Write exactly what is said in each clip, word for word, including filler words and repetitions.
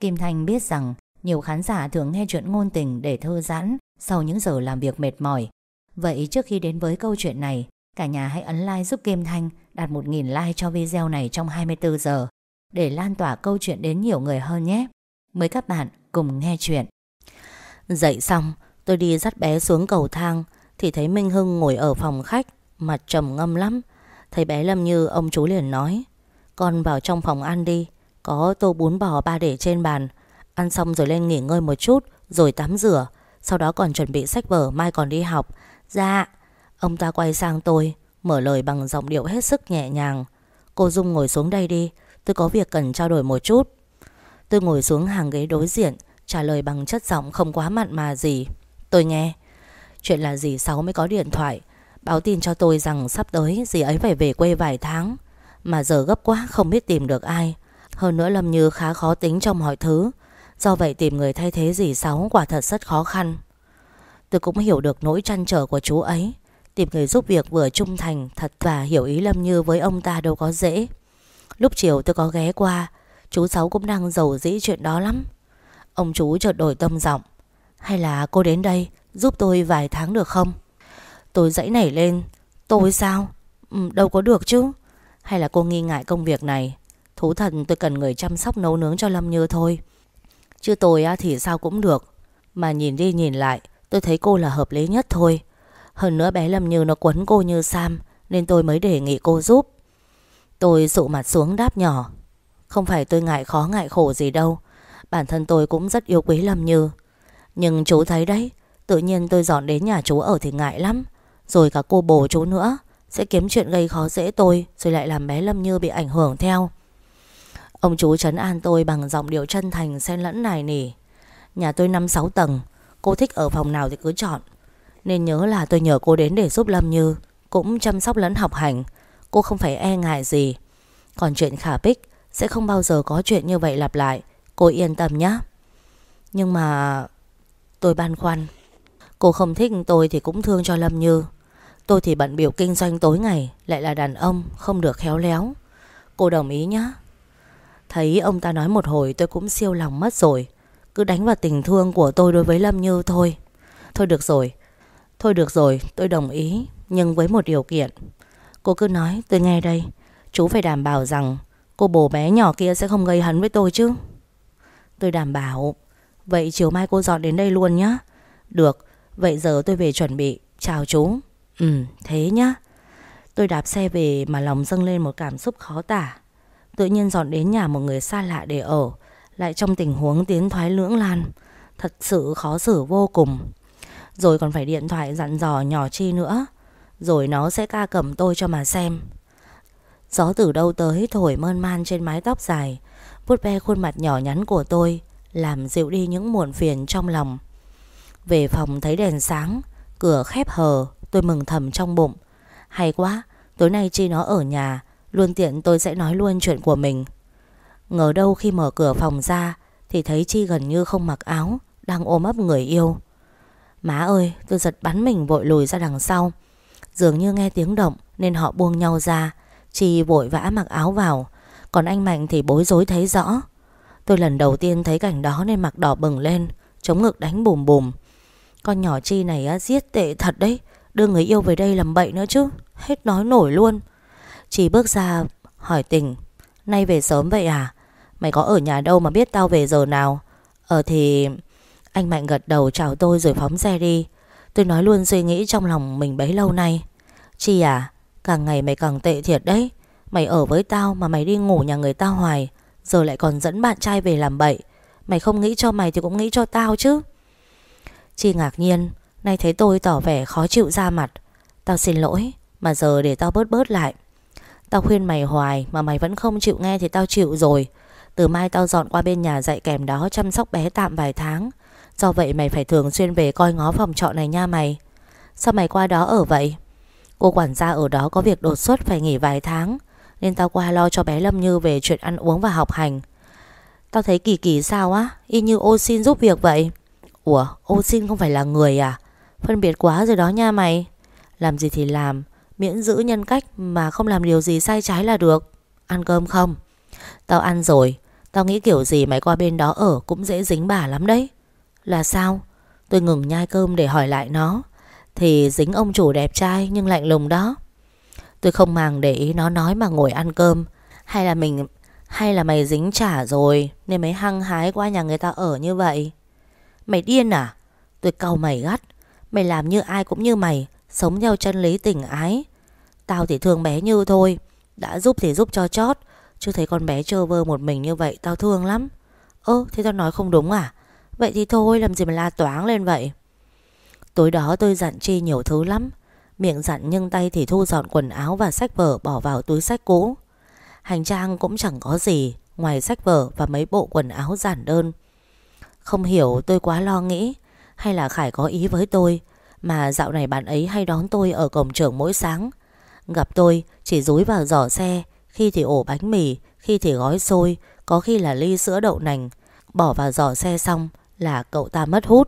Kim Thanh biết rằng nhiều khán giả thường nghe chuyện ngôn tình để thư giãn sau những giờ làm việc mệt mỏi. Vậy trước khi đến với câu chuyện này, cả nhà hãy ấn like giúp Kim Thanh đạt một nghìn like cho video này trong hai mươi tư giờ để lan tỏa câu chuyện đến nhiều người hơn nhé. Mời các bạn cùng nghe chuyện. Dậy xong, tôi đi dắt bé xuống cầu thang thì thấy Minh Hưng ngồi ở phòng khách, mặt trầm ngâm lắm. Thấy bé Lâm Như, ông chú liền nói: "Con vào trong phòng ăn đi, có tô bún bò ba để trên bàn. Ăn xong rồi lên nghỉ ngơi một chút, rồi tắm rửa. Sau đó còn chuẩn bị sách vở, mai còn đi học." "Dạ." Ông ta quay sang tôi, mở lời bằng giọng điệu hết sức nhẹ nhàng: "Cô Dung ngồi xuống đây đi, tôi có việc cần trao đổi một chút." Tôi ngồi xuống hàng ghế đối diện, trả lời bằng chất giọng không quá mặn mà gì: "Tôi nghe." "Chuyện là dì Sáu mới có điện thoại báo tin cho tôi rằng sắp tới dì ấy phải về quê vài tháng, mà giờ gấp quá không biết tìm được ai. Hơn nữa Lâm Như khá khó tính trong mọi thứ, do vậy tìm người thay thế dì Sáu quả thật rất khó khăn." Tôi cũng hiểu được nỗi trăn trở của chú ấy. Tìm người giúp việc vừa trung thành, thật và hiểu ý Lâm Như với ông ta đâu có dễ. Lúc chiều tôi có ghé qua, chú Sáu cũng đang rầu rĩ chuyện đó lắm. Ông chú chợt đổi tông giọng: "Hay là cô đến đây giúp tôi vài tháng được không?" Tôi giãy nảy lên: "Tôi sao? Ừ, đâu có được chứ. Hay là cô nghi ngại công việc này? Thú thật tôi cần người chăm sóc nấu nướng cho Lâm Như thôi, chứ tôi thì sao cũng được. Mà nhìn đi nhìn lại tôi thấy cô là hợp lý nhất thôi. Hơn nữa bé Lâm Như nó quấn cô như Sam, nên tôi mới đề nghị cô giúp." Tôi sụ mặt xuống đáp nhỏ: "Không phải tôi ngại khó ngại khổ gì đâu. Bản thân tôi cũng rất yêu quý Lâm Như. Nhưng chú thấy đấy, tự nhiên tôi dọn đến nhà chú ở thì ngại lắm. Rồi cả cô bồ chú nữa sẽ kiếm chuyện gây khó dễ tôi, rồi lại làm bé Lâm Như bị ảnh hưởng theo." Ông chú trấn an tôi bằng giọng điệu chân thành xen lẫn nài nỉ: "Nhà tôi năm sáu tầng, cô thích ở phòng nào thì cứ chọn. Nên nhớ là tôi nhờ cô đến để giúp Lâm Như cũng chăm sóc lẫn học hành. Cô không phải e ngại gì. Còn chuyện khả Bích sẽ không bao giờ có chuyện như vậy lặp lại, cô yên tâm nhé." Nhưng mà tôi băn khoăn. Cô không thích tôi thì cũng thương cho Lâm Như. Tôi thì bận bịu kinh doanh tối ngày, lại là đàn ông, không được khéo léo. Cô đồng ý nhé. Thấy ông ta nói một hồi tôi cũng siêu lòng mất rồi. Cứ đánh vào tình thương của tôi đối với Lâm Như thôi. Thôi được rồi, thôi được rồi, tôi đồng ý, nhưng với một điều kiện. Cô cứ nói, tôi nghe đây. Chú phải đảm bảo rằng cô bồ bé nhỏ kia sẽ không gây hấn với tôi chứ. Tôi đảm bảo. Vậy chiều mai cô dọn đến đây luôn nhé. Được, vậy giờ tôi về chuẩn bị. Chào chú. Ừ, thế nhá. Tôi đạp xe về mà lòng dâng lên một cảm xúc khó tả. Tự nhiên dọn đến nhà một người xa lạ để ở, lại trong tình huống tiến thoái lưỡng lan, thật sự khó xử vô cùng. Rồi còn phải điện thoại dặn dò nhỏ Chi nữa, rồi nó sẽ ca cầm tôi cho mà xem. Gió từ đâu tới thổi mơn man trên mái tóc dài, vuốt ve khuôn mặt nhỏ nhắn của tôi, làm dịu đi những muộn phiền trong lòng. Về phòng thấy đèn sáng, cửa khép hờ, tôi mừng thầm trong bụng. Hay quá, tối nay Chi nó ở nhà, luôn tiện tôi sẽ nói luôn chuyện của mình. Ngờ đâu khi mở cửa phòng ra thì thấy Chi gần như không mặc áo, đang ôm ấp người yêu. Má ơi, tôi giật bắn mình vội lùi ra đằng sau. Dường như nghe tiếng động nên họ buông nhau ra. Chi vội vã mặc áo vào, còn anh Mạnh thì bối rối thấy rõ. Tôi lần đầu tiên thấy cảnh đó nên mặt đỏ bừng lên, chống ngực đánh bùm bùm. Con nhỏ Chi này á, giết tệ thật đấy. Đưa người yêu về đây làm bậy nữa chứ. Hết nói nổi luôn. Chi bước ra hỏi Tình: "Nay về sớm vậy à? Mày có ở nhà đâu mà biết tao về giờ nào?" Ờ thì... Anh Mạnh gật đầu chào tôi rồi phóng xe đi. Tôi nói luôn suy nghĩ trong lòng mình bấy lâu nay. Chi à, càng ngày mày càng tệ thiệt đấy. Mày ở với tao mà mày đi ngủ nhà người ta hoài, giờ lại còn dẫn bạn trai về làm bậy. Mày không nghĩ cho mày thì cũng nghĩ cho tao chứ. Chi ngạc nhiên, nay thấy tôi tỏ vẻ khó chịu ra mặt. Tao xin lỗi, mà giờ để tao bớt bớt lại. Tao khuyên mày hoài mà mày vẫn không chịu nghe thì tao chịu rồi. Từ mai tao dọn qua bên nhà dạy kèm đó chăm sóc bé tạm vài tháng. Do vậy mày phải thường xuyên về coi ngó phòng trọ này nha mày. Sao mày qua đó ở vậy? Cô quản gia ở đó có việc đột xuất phải nghỉ vài tháng, nên tao qua lo cho bé Lâm Như về chuyện ăn uống và học hành. Tao thấy kỳ kỳ sao á, y như ô xin giúp việc vậy. Ủa, ô xin không phải là người à? Phân biệt quá rồi đó nha mày. Làm gì thì làm, miễn giữ nhân cách mà không làm điều gì sai trái là được. Ăn cơm không? Tao ăn rồi. Tao nghĩ kiểu gì mày qua bên đó ở cũng dễ dính bà lắm đấy. Là sao? Tôi ngừng nhai cơm để hỏi lại nó. Thì dính ông chủ đẹp trai nhưng lạnh lùng đó. Tôi không màng để ý nó nói mà ngồi ăn cơm. Hay là mình Hay là mày dính chả rồi nên mới hăng hái qua nhà người ta ở như vậy? Mày điên à? Tôi cau mày gắt. Mày làm như ai cũng như mày, sống theo chân lý tình ái. Tao thì thương bé Như thôi. Đã giúp thì giúp cho chót, chứ thấy con bé trơ vơ một mình như vậy tao thương lắm. Ơ thế tao nói không đúng à? Vậy thì thôi, làm gì mà la toáng lên vậy. Tối đó tôi dặn Chi nhiều thứ lắm. Miệng dặn nhưng tay thì thu dọn quần áo và sách vở bỏ vào túi sách cũ. Hành trang cũng chẳng có gì ngoài sách vở và mấy bộ quần áo giản đơn. Không hiểu tôi quá lo nghĩ hay là Khải có ý với tôi, mà dạo này bạn ấy hay đón tôi ở cổng trường mỗi sáng. Gặp tôi chỉ dúi vào giỏ xe, khi thì ổ bánh mì, khi thì gói xôi, có khi là ly sữa đậu nành. Bỏ vào giỏ xe xong là cậu ta mất hút.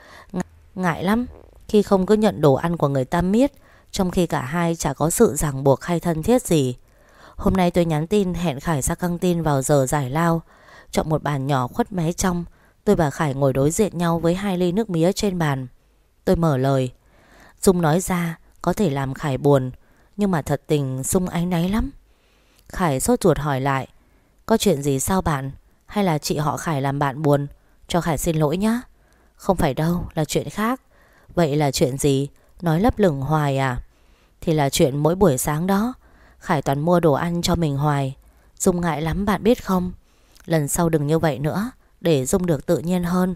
Ngại lắm khi không cứ nhận đồ ăn của người ta miết, trong khi cả hai chả có sự ràng buộc hay thân thiết gì. Hôm nay tôi nhắn tin hẹn Khải ra căng tin vào giờ giải lao. Chọn một bàn nhỏ khuất mé trong. Tôi và Khải ngồi đối diện nhau với hai ly nước mía trên bàn. Tôi mở lời. Dung nói ra có thể làm Khải buồn, nhưng mà thật tình Dung áy náy lắm. Khải sốt ruột hỏi lại. Có chuyện gì sao bạn? Hay là chị họ Khải làm bạn buồn? Cho Khải xin lỗi nhá. Không phải đâu, là chuyện khác. Vậy là chuyện gì? Nói lấp lửng hoài à? Thì là chuyện mỗi buổi sáng đó Khải toàn mua đồ ăn cho mình hoài. Dung ngại lắm bạn biết không. Lần sau đừng như vậy nữa, để Dung được tự nhiên hơn.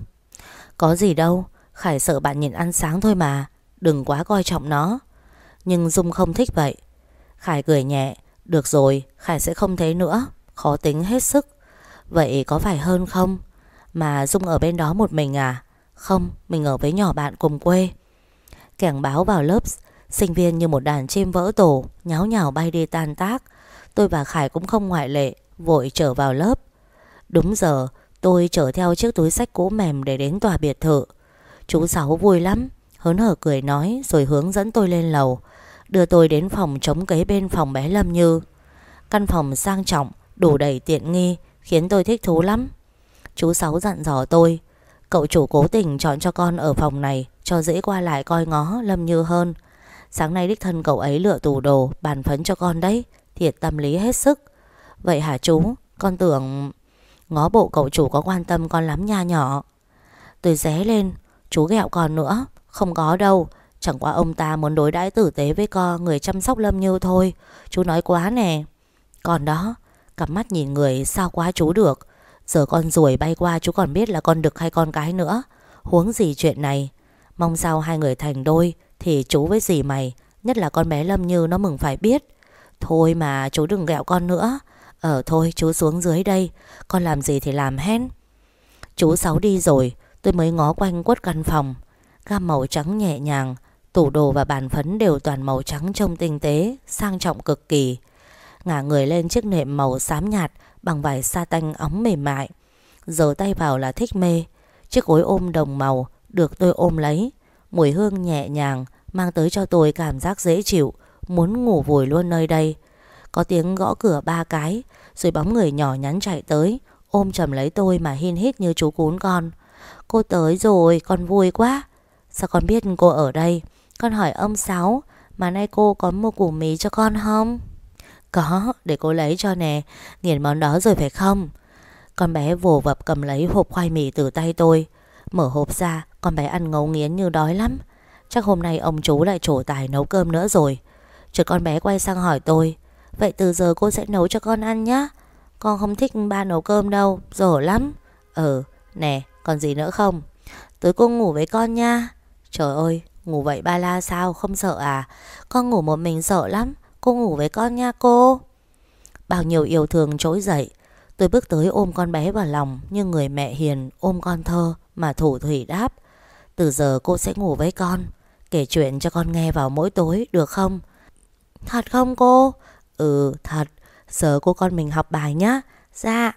Có gì đâu, Khải sợ bạn nhìn ăn sáng thôi mà, đừng quá coi trọng nó. Nhưng Dung không thích vậy. Khải cười nhẹ. Được rồi, Khải sẽ không thế nữa. Khó tính hết sức. Vậy có phải hơn không? Mà Dung ở bên đó một mình à? Không, mình ở với nhỏ bạn cùng quê. Kẻng báo vào lớp, sinh viên như một đàn chim vỡ tổ, nháo nhào bay đi tan tác. Tôi và Khải cũng không ngoại lệ, vội trở vào lớp. Đúng giờ, tôi chở theo chiếc túi xách cũ mềm để đến tòa biệt thự. Chú Sáu vui lắm, hớn hở cười nói rồi hướng dẫn tôi lên lầu, đưa tôi đến phòng trống kế bên phòng bé Lâm Như. Căn phòng sang trọng, đủ đầy tiện nghi, khiến tôi thích thú lắm. Chú Sáu dặn dò tôi, cậu chủ cố tình chọn cho con ở phòng này cho dễ qua lại coi ngó Lâm Như hơn. Sáng nay đích thân cậu ấy lựa tủ đồ, bàn phấn cho con đấy, thiệt tâm lý hết sức. Vậy hả chú? Con tưởng... Ngó bộ cậu chủ có quan tâm con lắm nha nhỏ. Tôi ré lên. Chú ghẹo con nữa. Không có đâu, chẳng qua ông ta muốn đối đãi tử tế với con, người chăm sóc Lâm Như thôi. Chú nói quá nè. Còn đó, cặp mắt nhìn người sao quá chú được. Giờ con ruồi bay qua chú còn biết là con đực hay con cái nữa. Huống gì chuyện này. Mong sao hai người thành đôi thì chú với dì mày, nhất là con bé Lâm Như nó mừng phải biết. Thôi mà chú đừng ghẹo con nữa. Ờ thôi chú xuống dưới đây, con làm gì thì làm hết. Chú Sáu đi rồi, tôi mới ngó quanh quất căn phòng. Gam màu trắng nhẹ nhàng, tủ đồ và bàn phấn đều toàn màu trắng trông tinh tế, sang trọng cực kỳ. Ngả người lên chiếc nệm màu xám nhạt bằng vải sa tanh óng mềm mại. Giở tay vào là thích mê. Chiếc gối ôm đồng màu được tôi ôm lấy. Mùi hương nhẹ nhàng mang tới cho tôi cảm giác dễ chịu, muốn ngủ vùi luôn nơi đây. Có tiếng gõ cửa ba cái, rồi bóng người nhỏ nhắn chạy tới, ôm chầm lấy tôi mà hin hít như chú cún con. Cô tới rồi, con vui quá. Sao con biết cô ở đây? Con hỏi ông Sáu, mà nay cô có mua củ mì cho con không? Có, để cô lấy cho nè. Nghiền món đó rồi phải không? Con bé vồ vập cầm lấy hộp khoai mì từ tay tôi. Mở hộp ra, con bé ăn ngấu nghiến như đói lắm. Chắc hôm nay ông chú lại trổ tài nấu cơm nữa rồi. Chợt con bé quay sang hỏi tôi, vậy từ giờ cô sẽ nấu cho con ăn nhá. Con không thích ba nấu cơm đâu, dở lắm. Ừ, nè, còn gì nữa không? Tối cô ngủ với con nha. Trời ơi, ngủ vậy ba la sao, không sợ à? Con ngủ một mình sợ lắm, cô ngủ với con nha cô. Bao nhiêu yêu thương trỗi dậy. Tôi bước tới ôm con bé vào lòng như người mẹ hiền ôm con thơ mà thủ thủy đáp. Từ giờ cô sẽ ngủ với con, kể chuyện cho con nghe vào mỗi tối được không? Thật không cô? Ừ thật. Giờ cô con mình học bài nhá. Dạ.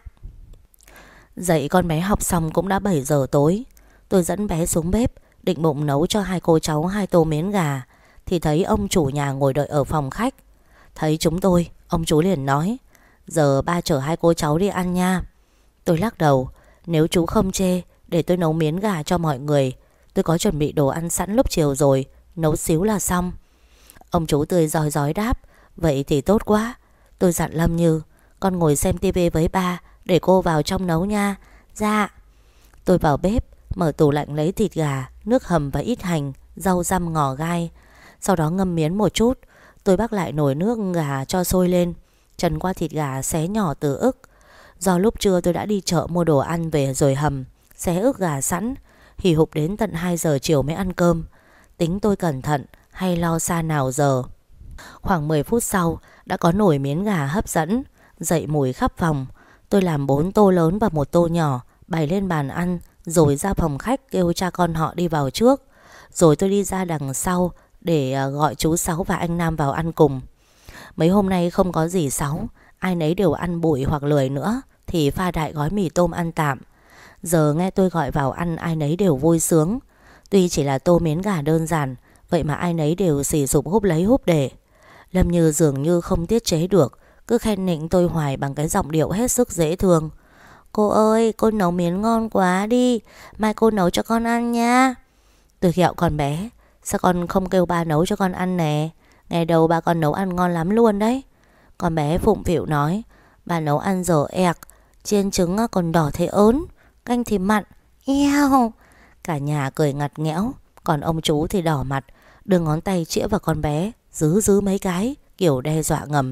Dậy con bé học xong cũng đã bảy giờ tối. Tôi dẫn bé xuống bếp, định bụng nấu cho hai cô cháu hai tô miến gà, thì thấy ông chủ nhà ngồi đợi ở phòng khách. Thấy chúng tôi, ông chú liền nói, giờ ba chở hai cô cháu đi ăn nha. Tôi lắc đầu. Nếu chú không chê, để tôi nấu miến gà cho mọi người. Tôi có chuẩn bị đồ ăn sẵn lúc chiều rồi, nấu xíu là xong. Ông chú tươi rói rói đáp. Vậy thì tốt quá. Tôi dặn Lâm Như, con ngồi xem tivi với ba, để cô vào trong nấu nha. Dạ. Tôi vào bếp, mở tủ lạnh lấy thịt gà, nước hầm và ít hành, rau răm ngò gai. Sau đó ngâm miến một chút. Tôi bắc lại nồi nước gà cho sôi lên, trần qua thịt gà xé nhỏ từ ức. Do lúc trưa tôi đã đi chợ mua đồ ăn về rồi hầm, xé ức gà sẵn. Hì hục đến tận hai giờ chiều mới ăn cơm. Tính tôi cẩn thận hay lo xa nào giờ. Khoảng mười phút sau đã có nồi miến gà hấp dẫn, dậy mùi khắp phòng. Tôi làm bốn tô lớn và một tô nhỏ, bày lên bàn ăn, rồi ra phòng khách kêu cha con họ đi vào trước. Rồi tôi đi ra đằng sau để gọi chú Sáu và anh Nam vào ăn cùng. Mấy hôm nay không có dì Sáu, ai nấy đều ăn bụi hoặc lười nữa, thì pha đại gói mì tôm ăn tạm. Giờ nghe tôi gọi vào ăn, ai nấy đều vui sướng. Tuy chỉ là tô miến gà đơn giản, vậy mà ai nấy đều xì sụp húp lấy húp để. Lâm Như dường như không tiết chế được, cứ khen nịnh tôi hoài bằng cái giọng điệu hết sức dễ thương. Cô ơi, cô nấu miến ngon quá đi, mai cô nấu cho con ăn nha. Tôi ghẹo con bé. Sao con không kêu ba nấu cho con ăn nè? Ngày đầu ba con nấu ăn ngon lắm luôn đấy. Con bé phụng phịu nói. Bà nấu ăn dở ẹc, chiên trứng còn đỏ thế ớn, canh thì mặn. Eo. Cả nhà cười ngặt nghẽo. Còn ông chú thì đỏ mặt, đưa ngón tay chĩa vào con bé, dứ dứ mấy cái, kiểu đe dọa ngầm.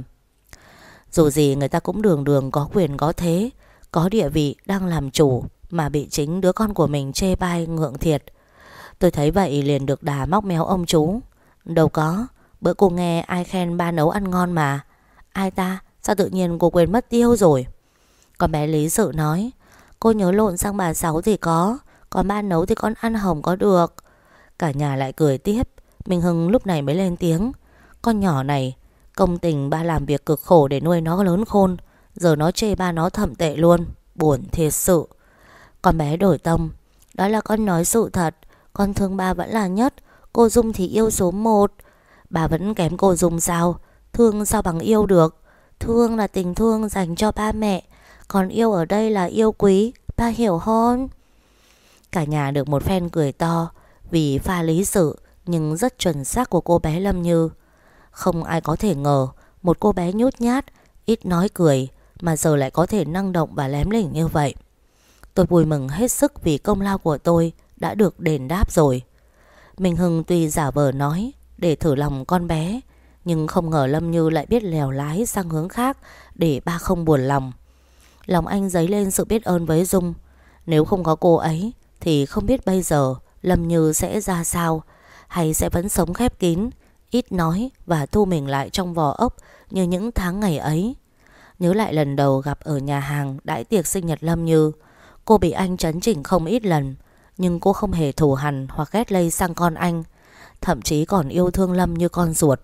Dù gì người ta cũng đường đường có quyền có thế, có địa vị đang làm chủ, mà bị chính đứa con của mình chê bai ngượng thiệt. Tôi thấy vậy liền được đà móc méo ông chú. Đâu có, bữa cô nghe ai khen ba nấu ăn ngon mà. Ai ta? Sao tự nhiên cô quên mất tiêu rồi? Con bé lý sự nói. Cô nhớ lộn sang bà Sáu thì có, còn ba nấu thì con ăn hồng có được. Cả nhà lại cười tiếp. Minh Hưng lúc này mới lên tiếng. Con nhỏ này, công tình ba làm việc cực khổ để nuôi nó lớn khôn, giờ nó chê ba nó thậm tệ luôn. Buồn thiệt sự. Con bé đổi tông. Đó là con nói sự thật, con thương ba vẫn là nhất. Cô Dung thì yêu số một. Bà vẫn kém cô Dung sao? Thương sao bằng yêu được? Thương là tình thương dành cho ba mẹ, còn yêu ở đây là yêu quý. Ba hiểu không? Cả nhà được một phen cười to vì pha lý sự nhưng rất chuẩn xác của cô bé Lâm Như. Không ai có thể ngờ một cô bé nhút nhát, ít nói cười mà giờ lại có thể năng động và lém lỉnh như vậy. Tôi vui mừng hết sức vì công lao của tôi đã được đền đáp rồi. Minh Hưng tuy giả vờ nói để thử lòng con bé, nhưng không ngờ Lâm Như lại biết lèo lái sang hướng khác để ba không buồn lòng. Lòng anh dấy lên sự biết ơn với Dung. Nếu không có cô ấy thì không biết bây giờ Lâm Như sẽ ra sao, hay sẽ vẫn sống khép kín, ít nói và thu mình lại trong vỏ ốc như những tháng ngày ấy. Nhớ lại lần đầu gặp ở nhà hàng đãi tiệc sinh nhật Lâm Như, cô bị anh trấn chỉnh không ít lần, nhưng cô không hề thù hằn hoặc ghét lây sang con anh, thậm chí còn yêu thương Lâm như con ruột.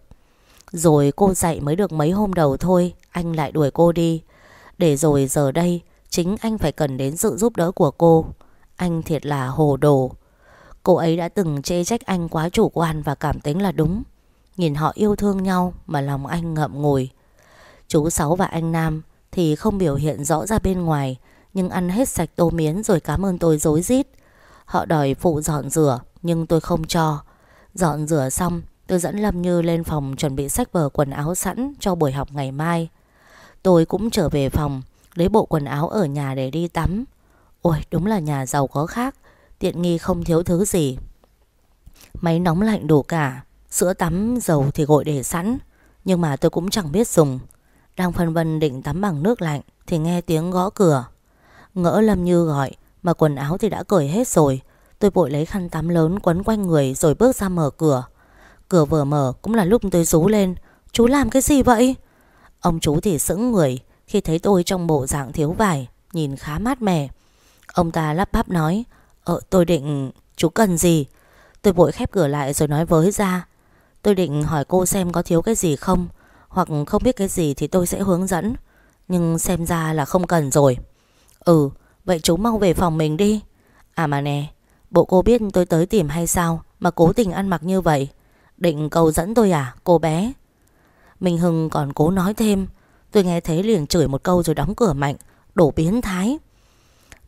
Rồi cô dạy mới được mấy hôm đầu thôi, anh lại đuổi cô đi. Để rồi giờ đây chính anh phải cần đến sự giúp đỡ của cô. Anh thiệt là hồ đồ. Cô ấy đã từng chê trách anh quá chủ quan và cảm tính là đúng. Nhìn họ yêu thương nhau mà lòng anh ngậm ngùi. Chú Sáu và anh Nam thì không biểu hiện rõ ra bên ngoài, nhưng ăn hết sạch tô miến rồi cảm ơn tôi rối rít. Họ đòi phụ dọn rửa nhưng tôi không cho. Dọn rửa xong, tôi dẫn Lâm Như lên phòng chuẩn bị xách vở quần áo sẵn cho buổi học ngày mai. Tôi cũng trở về phòng lấy bộ quần áo ở nhà để đi tắm. Ôi, đúng là nhà giàu có khác, tiện nghi không thiếu thứ gì. Máy nóng lạnh đủ cả, sữa tắm dầu thì gội để sẵn, nhưng mà tôi cũng chẳng biết dùng. Đang phân vân định tắm bằng nước lạnh thì nghe tiếng gõ cửa. Ngỡ Lâm Như gọi mà quần áo thì đã cởi hết rồi. Tôi vội lấy khăn tắm lớn quấn quanh người rồi bước ra mở cửa. Cửa vừa mở cũng là lúc tôi rú lên. Chú làm cái gì vậy? Ông chú thì sững người khi thấy tôi trong bộ dạng thiếu vải, nhìn khá mát mẻ. Ông ta lắp bắp nói: Ờ tôi định... Chú cần gì? Tôi vội khép cửa lại rồi nói với ra: Tôi định hỏi cô xem có thiếu cái gì không, hoặc không biết cái gì thì tôi sẽ hướng dẫn, nhưng xem ra là không cần rồi. Ừ, vậy chú mau về phòng mình đi. À mà nè, bộ cô biết tôi tới tìm hay sao mà cố tình ăn mặc như vậy? Định cầu dẫn tôi à cô bé? Minh Hưng còn cố nói thêm. Tôi nghe thấy liền chửi một câu rồi đóng cửa mạnh. Đổ biến thái.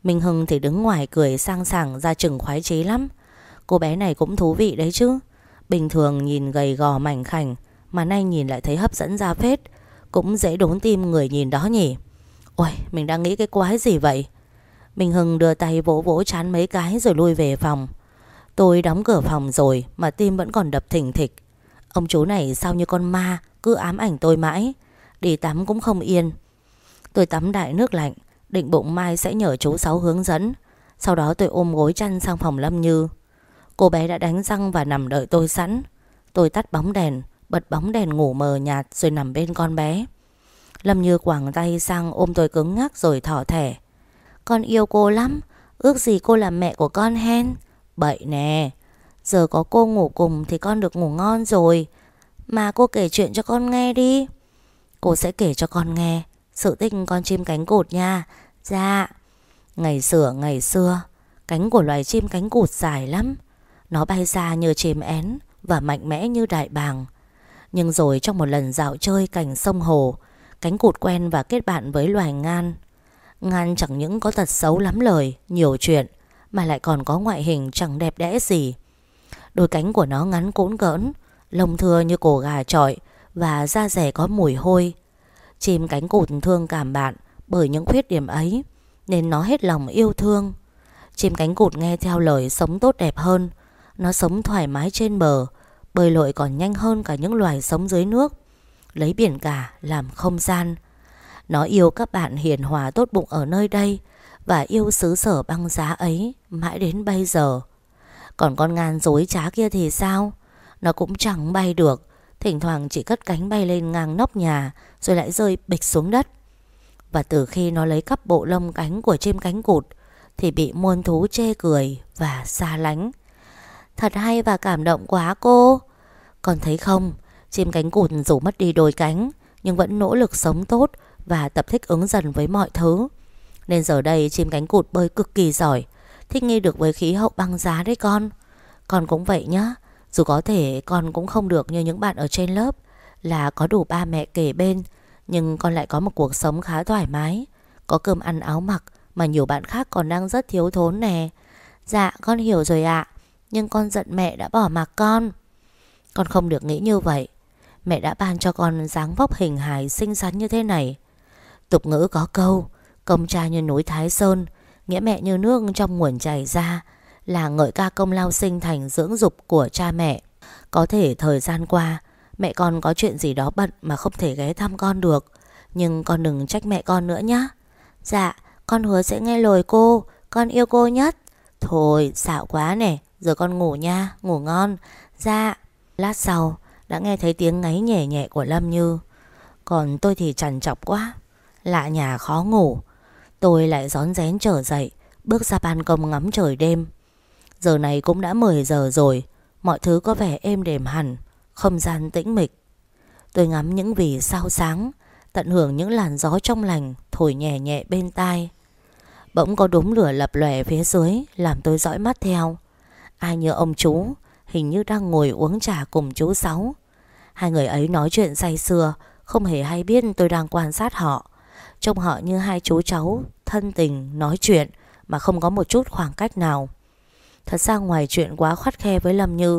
Minh Hưng thì đứng ngoài cười sang sảng ra chừng khoái chí lắm. Cô bé này cũng thú vị đấy chứ. Bình thường nhìn gầy gò mảnh khảnh, mà nay nhìn lại thấy hấp dẫn ra phết. Cũng dễ đốn tim người nhìn đó nhỉ. Ôi, mình đang nghĩ cái quái gì vậy? Minh Hưng đưa tay vỗ vỗ trán mấy cái rồi lui về phòng. Tôi đóng cửa phòng rồi mà tim vẫn còn đập thình thịch. Ông chú này sao như con ma, cứ ám ảnh tôi mãi. Đi tắm cũng không yên. Tôi tắm đại nước lạnh, định bụng mai sẽ nhờ chú Sáu hướng dẫn. Sau đó tôi ôm gối chăn sang phòng Lâm Như. Cô bé đã đánh răng và nằm đợi tôi sẵn. Tôi tắt bóng đèn, bật bóng đèn ngủ mờ nhạt rồi nằm bên con bé. Lâm Như quàng tay sang ôm tôi cứng ngắc rồi thỏ thẻ. Con yêu cô lắm, ước gì cô là mẹ của con hen. Bậy nè, giờ có cô ngủ cùng thì con được ngủ ngon rồi. Mà cô kể chuyện cho con nghe đi. Cô sẽ kể cho con nghe sự tích con chim cánh cụt nha. Dạ. Ngày xưa ngày xưa, cánh của loài chim cánh cụt dài lắm. Nó bay xa như chim én và mạnh mẽ như đại bàng. Nhưng rồi trong một lần dạo chơi cạnh sông hồ, cánh cụt quen và kết bạn với loài ngan. Ngan chẳng những có tật xấu lắm lời, nhiều chuyện, mà lại còn có ngoại hình chẳng đẹp đẽ gì. Đôi cánh của nó ngắn cũn cỡn, lông thưa như cổ gà chọi và da dẻ có mùi hôi. Chim cánh cụt thương cảm bạn bởi những khuyết điểm ấy, nên nó hết lòng yêu thương. Chim cánh cụt nghe theo lời sống tốt đẹp hơn. Nó sống thoải mái trên bờ, bơi lội còn nhanh hơn cả những loài sống dưới nước, lấy biển cả làm không gian. Nó yêu các bạn hiền hòa tốt bụng ở nơi đây, và yêu xứ sở băng giá ấy mãi đến bây giờ. Còn con ngan dối trá kia thì sao? Nó cũng chẳng bay được, thỉnh thoảng chỉ cất cánh bay lên ngang nóc nhà rồi lại rơi bịch xuống đất. Và từ khi nó lấy cắp bộ lông cánh của chim cánh cụt thì bị muôn thú chê cười và xa lánh. Thật hay và cảm động quá cô. Con thấy không, chim cánh cụt dù mất đi đôi cánh nhưng vẫn nỗ lực sống tốt và tập thích ứng dần với mọi thứ. Nên giờ đây chim cánh cụt bơi cực kỳ giỏi, thích nghi được với khí hậu băng giá đấy con. Con cũng vậy nhá. Dù có thể con cũng không được như những bạn ở trên lớp là có đủ ba mẹ kề bên, nhưng con lại có một cuộc sống khá thoải mái, có cơm ăn áo mặc mà nhiều bạn khác còn đang rất thiếu thốn nè. Dạ con hiểu rồi ạ. Nhưng con giận mẹ đã bỏ mặc con. Con không được nghĩ như vậy. Mẹ đã ban cho con dáng vóc hình hài xinh xắn như thế này. Tục ngữ có câu công cha như núi Thái Sơn, nghĩa mẹ như nước trong nguồn chảy ra, là ngợi ca công lao sinh thành dưỡng dục của cha mẹ. Có thể thời gian qua mẹ con có chuyện gì đó bận mà không thể ghé thăm con được, nhưng con đừng trách mẹ con nữa nhé. Dạ con hứa sẽ nghe lời cô. Con yêu cô nhất. Thôi xạo quá nè. Giờ con ngủ nha, ngủ ngon. Dạ. Lát sau đã nghe thấy tiếng ngáy nhẹ nhẹ của Lâm Như. Còn tôi thì trằn trọc quá, lạ nhà khó ngủ. Tôi lại rón rén trở dậy, bước ra ban công ngắm trời đêm. Giờ này cũng đã mười giờ rồi, mọi thứ có vẻ êm đềm hẳn, không gian tĩnh mịch. Tôi ngắm những vì sao sáng, tận hưởng những làn gió trong lành thổi nhẹ nhẹ bên tai. Bỗng có đốm lửa lập lòe phía dưới làm tôi dõi mắt theo. Ai nhớ ông chú hình như đang ngồi uống trà cùng chú Sáu. Hai người ấy nói chuyện say sưa, không hề hay biết tôi đang quan sát họ. Trông họ như hai chú cháu thân tình nói chuyện mà không có một chút khoảng cách nào. Thật ra ngoài chuyện quá khắt khe với Lâm Như,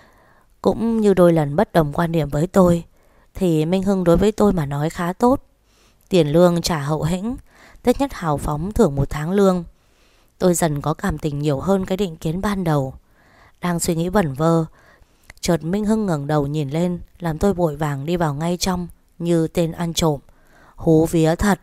cũng như đôi lần bất đồng quan điểm với tôi, thì Minh Hưng đối với tôi mà nói khá tốt. Tiền lương trả hậu hĩnh, Tết nhất hào phóng thưởng một tháng lương. Tôi dần có cảm tình nhiều hơn cái định kiến ban đầu. Đang suy nghĩ vẩn vơ, chợt Minh Hưng ngẩng đầu nhìn lên, làm tôi vội vàng đi vào ngay trong như tên ăn trộm. Hú vía thật.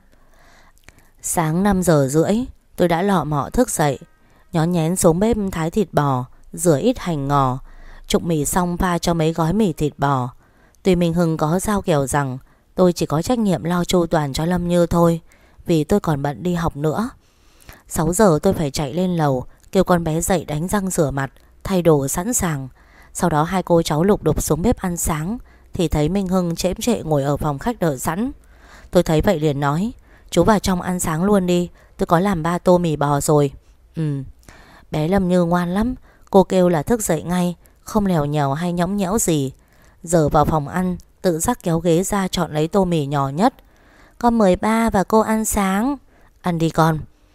Sáng năm giờ rưỡi tôi đã lọ mọ thức dậy, nhón nhén xuống bếp thái thịt bò, rửa ít hành ngò, trụng mì xong pha cho mấy gói mì thịt bò. Tuy Minh Hưng có giao kèo rằng tôi chỉ có trách nhiệm lo chu toàn cho Lâm Như thôi, vì tôi còn bận đi học nữa. Sáu giờ tôi phải chạy lên lầu kêu con bé dậy đánh răng rửa mặt, thay đồ sẵn sàng. Sau đó hai cô cháu lục đục xuống bếp ăn sáng thì thấy Minh Hưng chễm chệ ngồi ở phòng khách đợi sẵn. Tôi thấy vậy liền nói: chú vào trong ăn sáng luôn đi, tôi có làm ba tô mì bò rồi. Ừ. Bé Lâm Như ngoan lắm, cô kêu là thức dậy ngay, không lèo nhèo hay nhõng nhẽo gì. Giờ vào phòng ăn tự giác kéo ghế ra chọn lấy tô mì nhỏ nhất. Con mời ba và cô ăn sáng. Ăn đi con.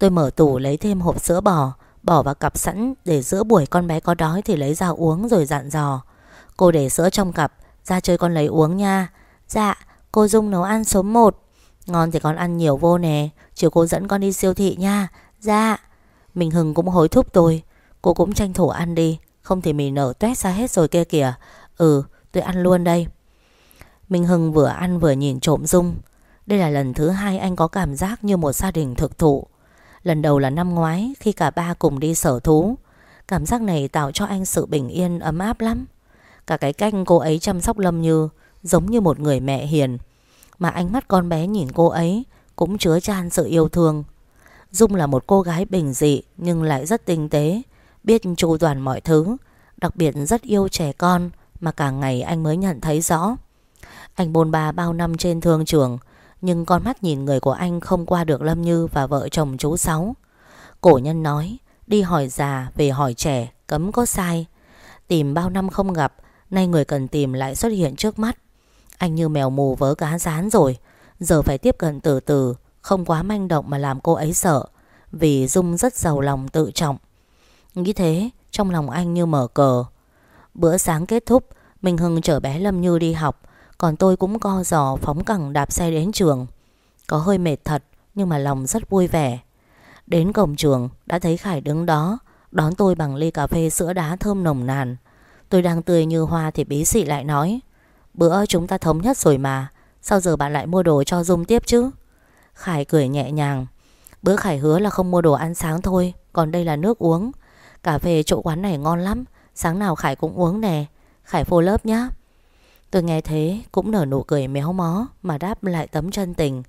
Tôi mở tủ lấy thêm hộp sữa bò, bỏ vào cặp sẵn để giữa buổi con bé có đói thì lấy ra uống, rồi dặn dò: cô để sữa trong cặp, ra chơi con lấy uống nha. Dạ, cô Dung nấu ăn số một. Ngon thì con ăn nhiều vô nè, chiều cô dẫn con đi siêu thị nha. Dạ. Minh Hưng cũng hối thúc tôi: cô cũng tranh thủ ăn đi, không thì mì nở toét ra hết rồi kia kìa. Ừ, tôi ăn luôn đây. Minh Hưng vừa ăn vừa nhìn trộm Dung. Đây là lần thứ hai anh có cảm giác như một gia đình thực thụ. Lần đầu là năm ngoái khi cả ba cùng đi sở thú. Cảm giác này tạo cho anh sự bình yên ấm áp lắm. Cả cái cách cô ấy chăm sóc Lâm Như giống như một người mẹ hiền, mà ánh mắt con bé nhìn cô ấy cũng chứa chan sự yêu thương. Dung là một cô gái bình dị nhưng lại rất tinh tế, biết chu toàn mọi thứ, đặc biệt rất yêu trẻ con mà cả ngày anh mới nhận thấy rõ. Anh bôn ba bao năm trên thương trường, nhưng con mắt nhìn người của anh không qua được Lâm Như và vợ chồng chú Sáu. Cổ nhân nói: đi hỏi già về hỏi trẻ cấm có sai. Tìm bao năm không gặp, nay người cần tìm lại xuất hiện trước mắt. Anh như mèo mù vớ cá rán rồi. Giờ phải tiếp cận từ từ, không quá manh động mà làm cô ấy sợ, vì Dung rất giàu lòng tự trọng. Nghĩ thế, trong lòng anh như mở cờ. Bữa sáng kết thúc, Minh Hưng chở bé Lâm Như đi học, còn tôi cũng co giò phóng cẳng đạp xe đến trường. Có hơi mệt thật, nhưng mà lòng rất vui vẻ. Đến cổng trường đã thấy Khải đứng đó đón tôi bằng ly cà phê sữa đá thơm nồng nàn. Tôi đang tươi như hoa thì bí xị lại nói: bữa chúng ta thống nhất rồi mà, sao giờ bạn lại mua đồ cho Dung tiếp chứ? Khải cười nhẹ nhàng: bữa Khải hứa là không mua đồ ăn sáng thôi, còn đây là nước uống. Cà phê chỗ quán này ngon lắm, sáng nào Khải cũng uống nè. Khải phô lớp nhá. Tôi nghe thế cũng nở nụ cười méo mó mà đáp lại tấm chân tình: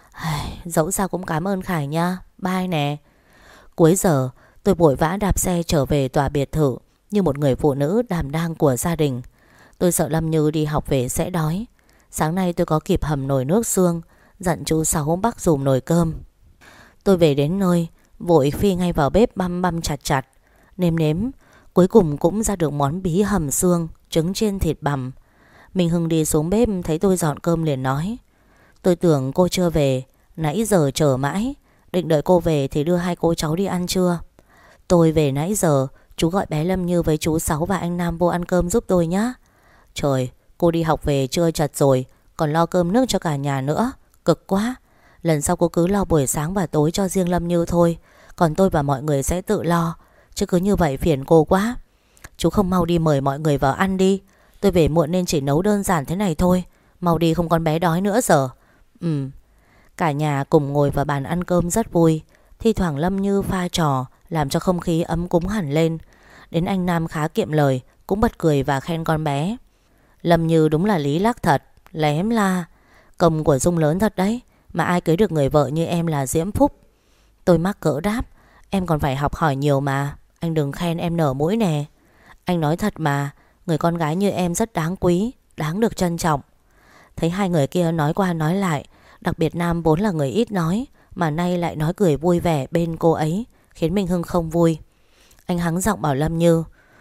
dẫu sao cũng cảm ơn Khải nha, bye nè. Cuối giờ tôi vội vã đạp xe trở về tòa biệt thự như một người phụ nữ đảm đang của gia đình. Tôi sợ Lâm Như đi học về sẽ đói. Sáng nay tôi có kịp hầm nồi nước xương, dặn chú Sáu bắc dùm nồi cơm. Tôi về đến nơi vội phi ngay vào bếp băm băm chặt chặt, nêm nếm. Cuối cùng cũng ra được món bí hầm xương, trứng chiên thịt bằm. Minh Hưng đi xuống bếp thấy tôi dọn cơm liền nói: tôi tưởng cô chưa về, nãy giờ chờ mãi, định đợi cô về thì đưa hai cô cháu đi ăn trưa. Tôi về nãy giờ, chú gọi bé Lâm Như với chú Sáu và anh Nam vô ăn cơm giúp tôi nhé. Trời, cô đi học về trưa chật rồi, còn lo cơm nước cho cả nhà nữa, cực quá. Lần sau cô cứ lo buổi sáng và tối cho riêng Lâm Như thôi, còn tôi và mọi người sẽ tự lo, chứ cứ như vậy phiền cô quá. Chú không mau đi mời mọi người vào ăn đi. Tôi về muộn nên chỉ nấu đơn giản thế này thôi. Mau đi không con bé đói nữa giờ. Ừ. Cả nhà cùng ngồi vào bàn ăn cơm rất vui. Thi thoảng Lâm Như pha trò làm cho không khí ấm cúng hẳn lên. Đến anh Nam khá kiệm lời cũng bật cười và khen con bé: Lâm Như đúng là lý lắc thật, lém la. Công của Dung lớn thật đấy, mà ai cưới được người vợ như em là diễm phúc. Tôi mắc cỡ đáp: em còn phải học hỏi nhiều mà, anh đừng khen em nở mũi nè. Anh nói thật mà, người con gái như em rất đáng quý, đáng được trân trọng. Thấy hai người kia nói qua nói lại, đặc biệt Nam vốn là người ít nói, mà nay lại nói cười vui vẻ bên cô ấy, khiến Minh Hưng không vui. Anh hắng giọng bảo Lâm Như: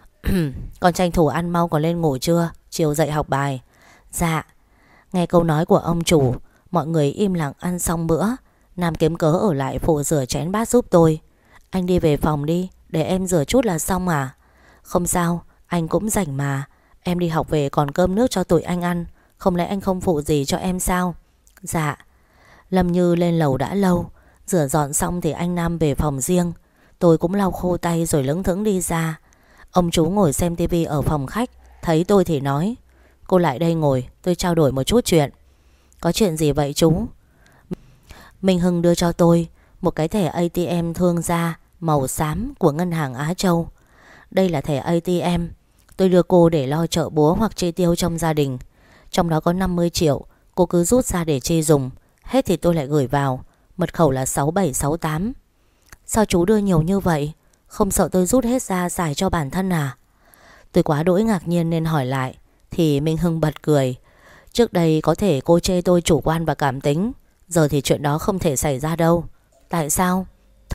con tranh thủ ăn mau, còn lên ngủ chưa? Chiều dậy học bài. Dạ. Nghe câu nói của ông chủ, mọi người im lặng ăn xong bữa. Nam kiếm cớ ở lại phụ rửa chén bát giúp tôi. Anh đi về phòng đi, để em rửa chút là xong à? Không sao, anh cũng rảnh mà. Em đi học về còn cơm nước cho tụi anh ăn, không lẽ anh không phụ gì cho em sao? Dạ. Lâm Như lên lầu đã lâu. Rửa dọn xong thì anh Nam về phòng riêng. Tôi cũng lau khô tay rồi lững thững đi ra. Ông chú ngồi xem tivi ở phòng khách, thấy tôi thì nói: cô lại đây ngồi, tôi trao đổi một chút chuyện. Có chuyện gì vậy chú? Minh Hưng đưa cho tôi một cái thẻ a tê em thương gia màu xám của ngân hàng Á Châu. Đây là thẻ a tê em tôi đưa cô để lo trợ búa hoặc chi tiêu trong gia đình. Trong đó có năm mươi triệu, cô cứ rút ra để chi dùng. Hết thì tôi lại gửi vào. Mật khẩu là sáu bảy sáu tám. Sao chú đưa nhiều như vậy? Không sợ tôi rút hết ra xài cho bản thân à? Tôi quá đỗi ngạc nhiên nên hỏi lại, thì Minh Hưng bật cười. Trước đây có thể cô chê tôi chủ quan và cảm tính, giờ thì chuyện đó không thể xảy ra đâu. Tại sao?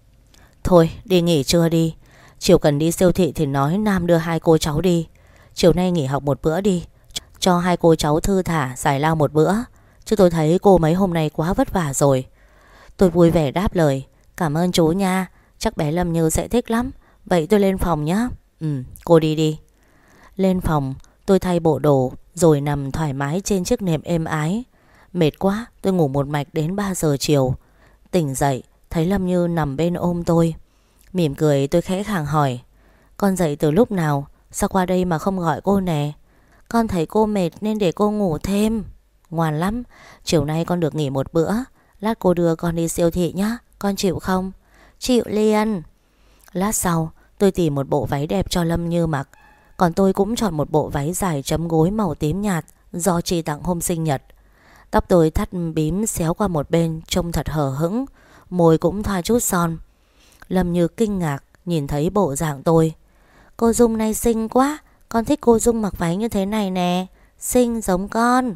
Thôi đi nghỉ trưa đi. Chiều cần đi siêu thị thì nói Nam đưa hai cô cháu đi. Chiều nay nghỉ học một bữa đi, cho hai cô cháu thư thả giải lao một bữa. Chứ tôi thấy cô mấy hôm nay quá vất vả rồi. Tôi vui vẻ đáp lời: Cảm ơn chú nha, chắc bé Lâm Như sẽ thích lắm. Vậy tôi lên phòng nhé. Ừ, cô đi đi. Lên phòng, tôi thay bộ đồ rồi nằm thoải mái trên chiếc nệm êm ái. Mệt quá, tôi ngủ một mạch đến ba giờ chiều. Tỉnh dậy, thấy Lâm Như nằm bên ôm tôi. Mỉm cười tôi khẽ khàng hỏi: con dậy từ lúc nào? Sao qua đây mà không gọi cô nè? Con thấy cô mệt nên để cô ngủ thêm. Ngoan lắm, chiều nay con được nghỉ một bữa. Lát cô đưa con đi siêu thị nhá. Con chịu không? Chịu liền. Lát sau tôi tìm một bộ váy đẹp cho Lâm Như mặc. Còn tôi cũng chọn một bộ váy dài chấm gối màu tím nhạt do chị tặng hôm sinh nhật. Tóc tôi thắt bím xéo qua một bên, trông thật hờ hững. Môi cũng thoa chút son. Lâm Như kinh ngạc nhìn thấy bộ dạng tôi. Cô Dung này xinh quá. Con thích cô Dung mặc váy như thế này nè. Xinh giống con.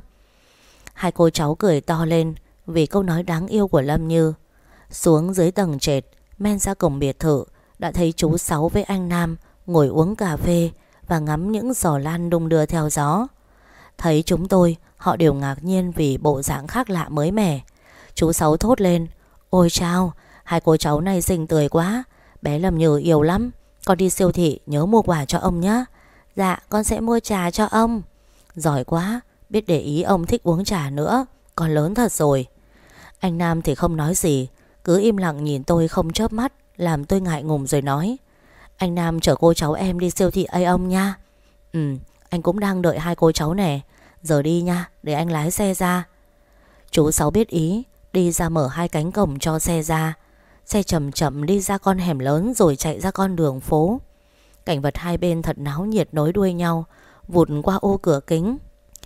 Hai cô cháu cười to lên vì câu nói đáng yêu của Lâm Như. Xuống dưới tầng trệt, men ra cổng biệt thự, đã thấy chú Sáu với anh Nam ngồi uống cà phê và ngắm những giò lan đung đưa theo gió. Thấy chúng tôi, họ đều ngạc nhiên vì bộ dạng khác lạ mới mẻ. Chú Sáu thốt lên: ôi chao, hai cô cháu này xinh tươi quá. Bé Lâm Như yêu lắm. Con đi siêu thị nhớ mua quà cho ông nhé. Dạ, con sẽ mua trà cho ông. Giỏi quá, biết để ý ông thích uống trà nữa. Con lớn thật rồi. Anh Nam thì không nói gì, cứ im lặng nhìn tôi không chớp mắt, làm tôi ngại ngùng rồi nói: anh Nam chở cô cháu em đi siêu thị ấy ông nha. Ừ, anh cũng đang đợi hai cô cháu nè. Giờ đi nha, để anh lái xe ra. Chú Sáu biết ý, đi ra mở hai cánh cổng cho xe ra. Xe chậm chậm đi ra con hẻm lớn rồi chạy ra con đường phố. Cảnh vật hai bên thật náo nhiệt nối đuôi nhau, vụt qua ô cửa kính.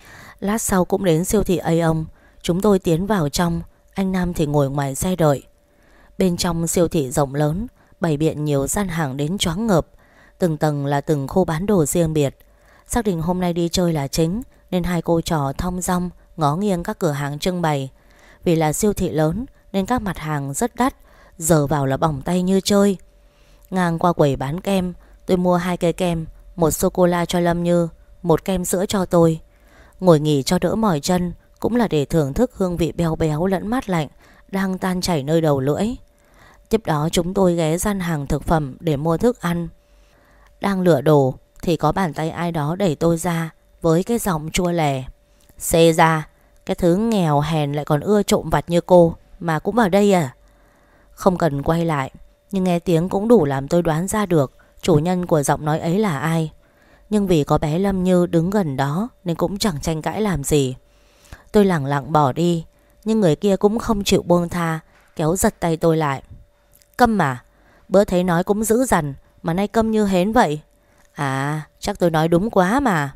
Lát sau cũng đến siêu thị ấy ông. Chúng tôi tiến vào trong, anh Nam thì ngồi ngoài xe đợi. Bên trong siêu thị rộng lớn, bày biện nhiều gian hàng đến choáng ngợp. Từng tầng là từng khu bán đồ riêng biệt. Xác định hôm nay đi chơi là chính, nên hai cô trò thong dong ngó nghiêng các cửa hàng trưng bày. Vì là siêu thị lớn nên các mặt hàng rất đắt, giờ vào là bỏng tay như chơi. Ngang qua quầy bán kem, tôi mua hai cây kem, một sô-cô-la cho Lâm Như, một kem sữa cho tôi. Ngồi nghỉ cho đỡ mỏi chân, cũng là để thưởng thức hương vị béo béo lẫn mát lạnh đang tan chảy nơi đầu lưỡi. Tiếp đó chúng tôi ghé gian hàng thực phẩm để mua thức ăn. Đang lựa đồ thì có bàn tay ai đó đẩy tôi ra với cái giọng chua lè: xê ra, cái thứ nghèo hèn lại còn ưa trộm vặt như cô mà cũng vào đây à? Không cần quay lại, nhưng nghe tiếng cũng đủ làm tôi đoán ra được chủ nhân của giọng nói ấy là ai. Nhưng vì có bé Lâm Như đứng gần đó nên cũng chẳng tranh cãi làm gì. Tôi lẳng lặng bỏ đi, nhưng người kia cũng không chịu buông tha, kéo giật tay tôi lại. Câm mà, bữa thấy nói cũng dữ dằn, mà nay câm như hến vậy. À, chắc tôi nói đúng quá mà.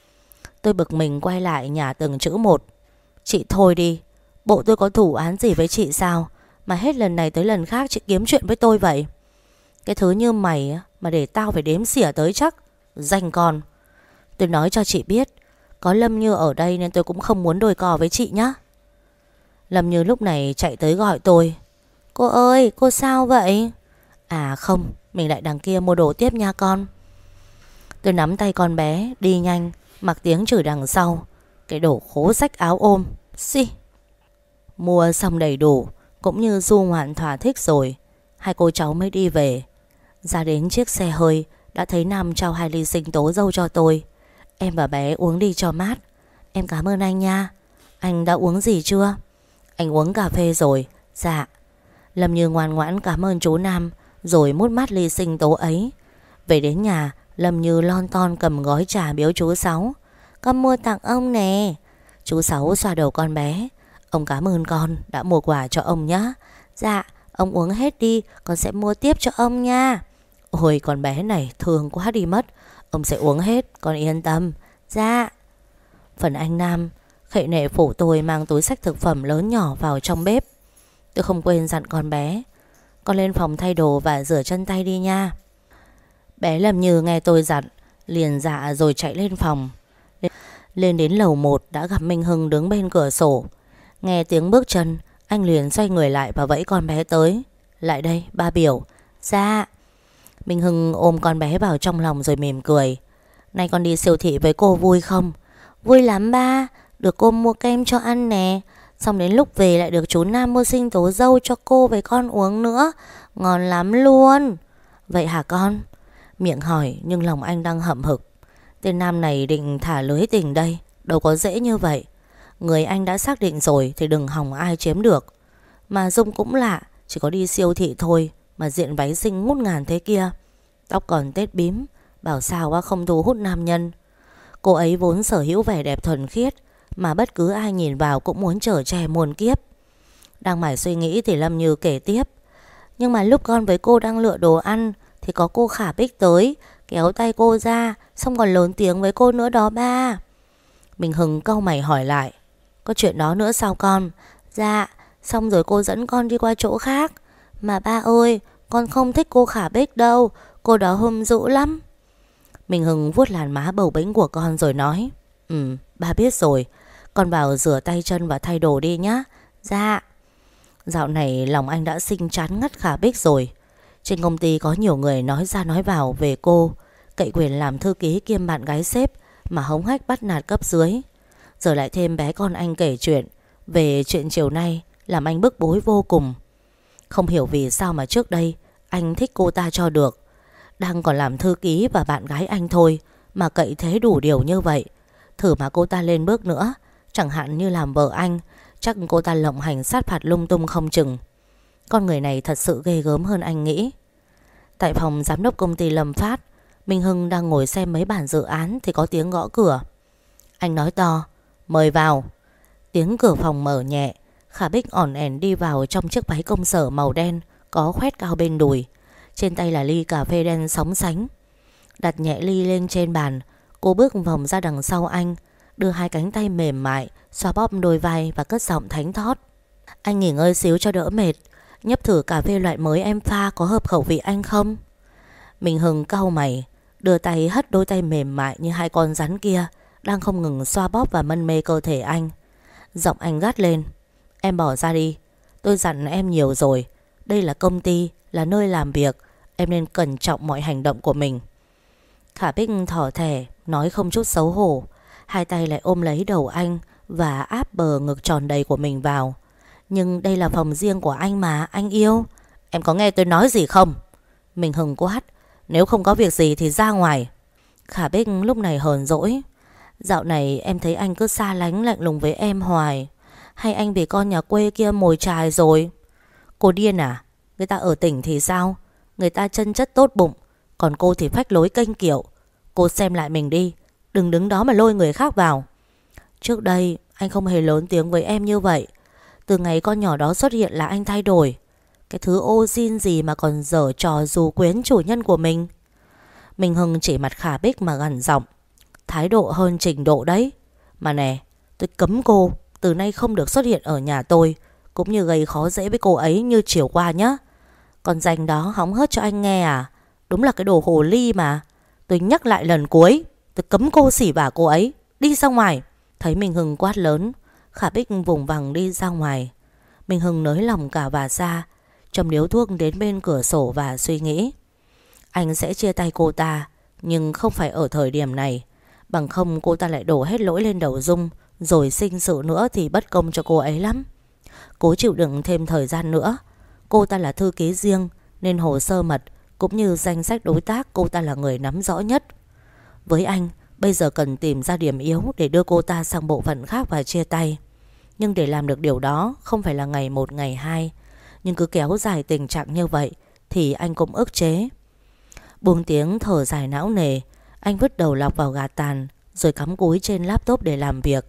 Tôi bực mình quay lại nhả từng chữ một. Chị thôi đi, bộ tôi có thủ án gì với chị sao mà hết lần này tới lần khác chị kiếm chuyện với tôi vậy? Cái thứ như mày mà để tao phải đếm xỉa tới chắc. Danh con. Tôi nói cho chị biết, có Lâm Như ở đây nên tôi cũng không muốn đôi cò với chị nhá. Lâm Như lúc này chạy tới gọi tôi. Cô ơi, cô sao vậy? À không, mình lại đằng kia mua đồ tiếp nha con. Tôi nắm tay con bé đi nhanh, mặc tiếng chửi đằng sau: cái đồ khố xách áo ôm. Xì. Mua xong đầy đủ, cũng như du ngoạn thỏa thích rồi, hai cô cháu mới đi về. Ra đến chiếc xe hơi, đã thấy Nam trao hai ly sinh tố dâu cho tôi. Em và bé uống đi cho mát. Em cảm ơn anh nha. Anh đã uống gì chưa? Anh uống cà phê rồi. Dạ. Lâm Như ngoan ngoãn cảm ơn chú Nam, rồi mút mát ly sinh tố ấy. Về đến nhà, Lâm Như lon ton cầm gói trà biếu chú Sáu. Con mua tặng ông nè. Chú Sáu xoa đầu con bé. Ông cảm ơn con đã mua quà cho ông nhé. Dạ, ông uống hết đi, con sẽ mua tiếp cho ông nha. Ôi con bé này thương quá đi mất. Ông sẽ uống hết, con yên tâm. Dạ. Phần anh Nam, khệ nệ phụ tôi mang túi xách thực phẩm lớn nhỏ vào trong bếp. Tôi không quên dặn con bé: con lên phòng thay đồ và rửa chân tay đi nha. Bé Lâm Như nghe tôi dặn, liền dạ rồi chạy lên phòng. Lên đến lầu một đã gặp Minh Hưng đứng bên cửa sổ. Nghe tiếng bước chân, anh liền xoay người lại và vẫy con bé tới. Lại đây, ba biểu. Dạ. Minh Hưng ôm con bé vào trong lòng rồi mỉm cười. Nay con đi siêu thị với cô vui không? Vui lắm ba. Được cô mua kem cho ăn nè. Xong đến lúc về lại được chú Nam mua sinh tố dâu cho cô với con uống nữa. Ngon lắm luôn. Vậy hả con? Miệng hỏi nhưng lòng anh đang hậm hực. Tên Nam này định thả lưới tình đây, đâu có dễ như vậy. Người anh đã xác định rồi thì đừng hòng ai chiếm được. Mà Dung cũng lạ, chỉ có đi siêu thị thôi mà diện váy xinh ngút ngàn thế kia. Tóc còn tết bím, bảo sao á không thu hút nam nhân. Cô ấy vốn sở hữu vẻ đẹp thuần khiết, mà bất cứ ai nhìn vào cũng muốn chở che muôn kiếp. Đang mải suy nghĩ thì Lâm Như kể tiếp. Nhưng mà lúc con với cô đang lựa đồ ăn thì có cô Khả Bích tới, kéo tay cô ra, xong còn lớn tiếng với cô nữa đó ba. Mình Hưng cau mày hỏi lại. Có chuyện đó nữa sao con? Dạ, xong rồi cô dẫn con đi qua chỗ khác. Mà ba ơi, con không thích cô Khả Bích đâu, cô đó hung dữ lắm. Mình Hưng vuốt làn má bầu bĩnh của con rồi nói. Ừ, ba biết rồi. Con vào rửa tay chân và thay đồ đi nhá. Dạ. Dạo này lòng anh đã sinh chán ngắt Khả Bích rồi. Trên công ty có nhiều người nói ra nói vào về cô, cậy quyền làm thư ký kiêm bạn gái sếp mà hống hách bắt nạt cấp dưới. Giờ lại thêm bé con anh kể chuyện về chuyện chiều nay, làm anh bức bối vô cùng. Không hiểu vì sao mà trước đây anh thích cô ta cho được. Đang còn làm thư ký và bạn gái anh thôi mà cậy thế đủ điều như vậy. Thử mà cô ta lên bước nữa, chẳng hạn như làm vợ anh, chắc cô ta lộng hành sát phạt lung tung không chừng. Con người này thật sự ghê gớm hơn anh nghĩ. Tại phòng giám đốc công ty Lâm Phát, Minh Hưng đang ngồi xem mấy bản dự án thì có tiếng gõ cửa. Anh nói to, mời vào. Tiếng cửa phòng mở nhẹ. Khả Bích ỏn ẻn đi vào trong chiếc váy công sở màu đen, có khoét cao bên đùi. Trên tay là ly cà phê đen sóng sánh. Đặt nhẹ ly lên trên bàn, cô bước vòng ra đằng sau anh, đưa hai cánh tay mềm mại xoa bóp đôi vai và cất giọng thánh thót. Anh nghỉ ngơi xíu cho đỡ mệt. Nhấp thử cà phê loại mới em pha có hợp khẩu vị anh không? Mình Hưng cau mày, đưa tay hất đôi tay mềm mại như hai con rắn kia đang không ngừng xoa bóp và mân mê cơ thể anh. Giọng anh gắt lên. Em bỏ ra đi. Tôi dặn em nhiều rồi. Đây là công ty, là nơi làm việc. Em nên cẩn trọng mọi hành động của mình. Khả Bích thỏ thẻ, nói không chút xấu hổ. Hai tay lại ôm lấy đầu anh và áp bờ ngực tròn đầy của mình vào. Nhưng đây là phòng riêng của anh mà, anh yêu. Em có nghe tôi nói gì không? Mình Hưng quát. Nếu không có việc gì thì ra ngoài. Khả Bích lúc này hờn dỗi. Dạo này em thấy anh cứ xa lánh lạnh lùng với em hoài. Hay anh bị con nhà quê kia mồi chài rồi? Cô điên à? Người ta ở tỉnh thì sao? Người ta chân chất tốt bụng, còn cô thì phách lối kênh kiệu. Cô xem lại mình đi, đừng đứng đó mà lôi người khác vào. Trước đây anh không hề lớn tiếng với em như vậy. Từ ngày con nhỏ đó xuất hiện là anh thay đổi. Cái thứ ô xin gì mà còn dở trò dù quyến chủ nhân của mình. Minh Hưng chỉ mặt Khả Bích mà gằn giọng. Thái độ hơn trình độ đấy. Mà nè, tôi cấm cô từ nay không được xuất hiện ở nhà tôi, cũng như gây khó dễ với cô ấy như chiều qua nhá. Còn danh đó hóng hớt cho anh nghe à? Đúng là cái đồ hồ ly mà. Tôi nhắc lại lần cuối, tôi cấm cô xỉ vả cô ấy. Đi ra ngoài. Thấy Minh Hưng quát lớn, Khả Bích vùng vằng đi ra ngoài. Minh Hưng nới lòng cả và ra, châm điếu thuốc đến bên cửa sổ và suy nghĩ. Anh sẽ chia tay cô ta, nhưng không phải ở thời điểm này. Bằng không cô ta lại đổ hết lỗi lên đầu Dung, rồi sinh sự nữa thì bất công cho cô ấy lắm. Cố chịu đựng thêm thời gian nữa. Cô ta là thư ký riêng, nên hồ sơ mật cũng như danh sách đối tác cô ta là người nắm rõ nhất. Với anh, bây giờ cần tìm ra điểm yếu để đưa cô ta sang bộ phận khác và chia tay. Nhưng để làm được điều đó không phải là ngày một ngày hai. Nhưng cứ kéo dài tình trạng như vậy thì anh cũng ức chế. Buông tiếng thở dài não nề, anh vứt đầu lọc vào gạt tàn, rồi cắm cúi trên laptop để làm việc.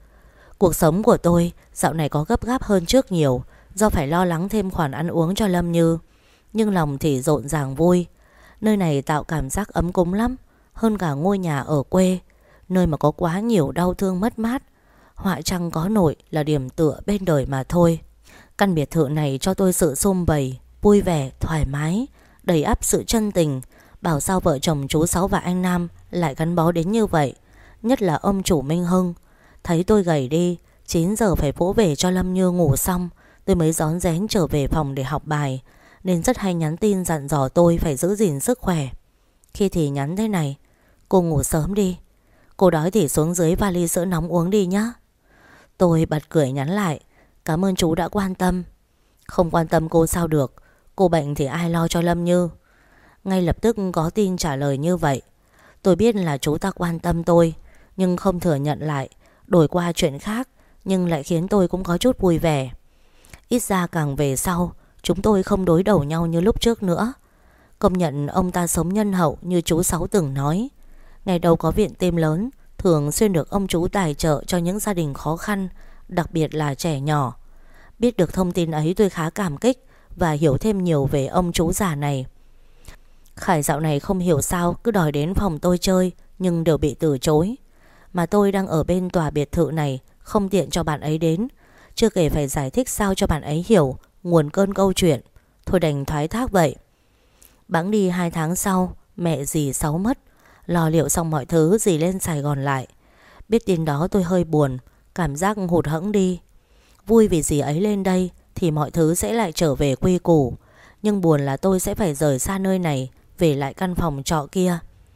Cuộc sống của tôi dạo này có gấp gáp hơn trước nhiều, do phải lo lắng thêm khoản ăn uống cho Lâm Như. Nhưng lòng thì rộn ràng vui. Nơi này tạo cảm giác ấm cúng lắm, hơn cả ngôi nhà ở quê, nơi mà có quá nhiều đau thương mất mát. Họa chăng có nội là điểm tựa bên đời mà thôi. Căn biệt thự này cho tôi sự sum vầy, vui vẻ, thoải mái, đầy ắp sự chân tình. Bảo sao vợ chồng chú Sáu và anh Nam lại gắn bó đến như vậy. Nhất là ông chủ Minh Hưng. Thấy tôi gầy đi, chín giờ phải vỗ về cho Lâm Như ngủ xong, tôi mới rón rén trở về phòng để học bài, nên rất hay nhắn tin dặn dò tôi phải giữ gìn sức khỏe. Khi thì nhắn thế này: cô ngủ sớm đi, cô đói thì xuống dưới vali sữa nóng uống đi nhá. Tôi bật cười nhắn lại: Cảm ơn chú đã quan tâm. Không quan tâm cô sao được, cô bệnh thì ai lo cho Lâm Như. Ngay lập tức có tin trả lời như vậy. Tôi biết là chú ta quan tâm tôi, nhưng không thừa nhận lại, đổi qua chuyện khác, nhưng lại khiến tôi cũng có chút vui vẻ. Ít ra càng về sau, chúng tôi không đối đầu nhau như lúc trước nữa. Công nhận ông ta sống nhân hậu như chú Sáu từng nói. Ngày đầu có viện tim lớn, thường xuyên được ông chú tài trợ cho những gia đình khó khăn, đặc biệt là trẻ nhỏ. Biết được thông tin ấy tôi khá cảm kích và hiểu thêm nhiều về ông chú già này. Khải dạo này không hiểu sao cứ đòi đến phòng tôi chơi, nhưng đều bị từ chối. Mà tôi đang ở bên tòa biệt thự này, không tiện cho bạn ấy đến. Chưa kể phải giải thích sao cho bạn ấy hiểu nguồn cơn câu chuyện. Thôi đành thoái thác vậy. Bẵng đi hai tháng sau, mẹ dì Sáu mất. Lo liệu xong mọi thứ, dì lên Sài Gòn lại. Biết tin đó tôi hơi buồn, cảm giác hụt hẫng đi. Vui vì dì ấy lên đây thì mọi thứ sẽ lại trở về quy củ. Nhưng buồn là tôi sẽ phải rời xa nơi này, về lại căn phòng trọ kia.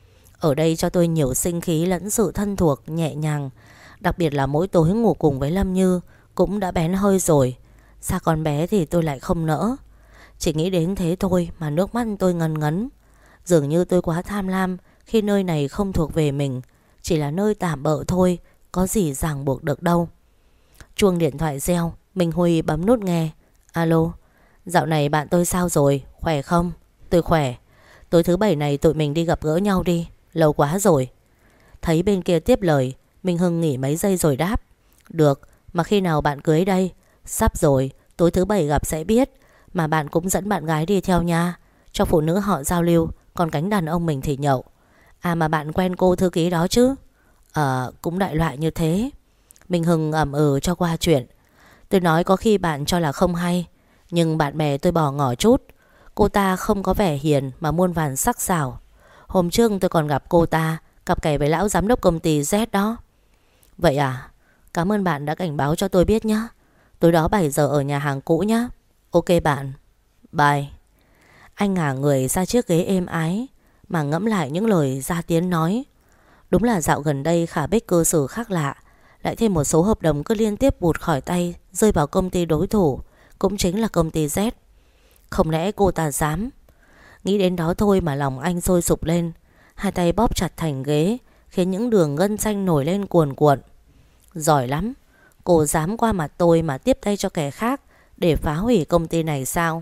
Ở đây cho tôi nhiều sinh khí lẫn sự thân thuộc, nhẹ nhàng. Đặc biệt là mỗi tối ngủ cùng với Lâm Như cũng đã bén hơi rồi. Xa con bé thì tôi lại không nỡ. Chỉ nghĩ đến thế thôi mà nước mắt tôi ngần ngấn. Dường như tôi quá tham lam khi nơi này không thuộc về mình, chỉ là nơi tạm bợ thôi, có gì ràng buộc được đâu. Chuông điện thoại reo, Minh Huy bấm nút nghe. Alo, dạo này bạn tôi sao rồi, khỏe không? Tôi khỏe. Tối thứ bảy này tụi mình đi gặp gỡ nhau đi, lâu quá rồi. Thấy bên kia tiếp lời, Minh Hưng nghỉ mấy giây rồi đáp. Được, mà khi nào bạn cưới đây? Sắp rồi, tối thứ bảy gặp sẽ biết. Mà bạn cũng dẫn bạn gái đi theo nha, cho phụ nữ họ giao lưu, còn cánh đàn ông mình thì nhậu. À mà bạn quen cô thư ký đó chứ? Ờ, cũng đại loại như thế. Minh Hưng ậm ừ cho qua chuyện. Tôi nói có khi bạn cho là không hay, nhưng bạn bè tôi bỏ ngỏ chút. Cô ta không có vẻ hiền mà muôn vàn sắc sảo. Hôm trước tôi còn gặp cô ta cặp kè với lão giám đốc công ty Z đó. Vậy à? Cảm ơn bạn đã cảnh báo cho tôi biết nhé. Tối đó bảy giờ ở nhà hàng cũ nhé. Ok bạn. Bye. Anh ngả người ra chiếc ghế êm ái mà ngẫm lại những lời Gia Tiến nói. Đúng là dạo gần đây Khả Bích cư xử khác lạ. Lại thêm một số hợp đồng cứ liên tiếp vụt khỏi tay, rơi vào công ty đối thủ, cũng chính là công ty Z. Không lẽ cô ta dám? Nghĩ đến đó thôi mà lòng anh sôi sục lên. Hai tay bóp chặt thành ghế, khiến những đường gân xanh nổi lên cuồn cuộn. Giỏi lắm. Cô dám qua mặt tôi mà tiếp tay cho kẻ khác để phá hủy công ty này sao?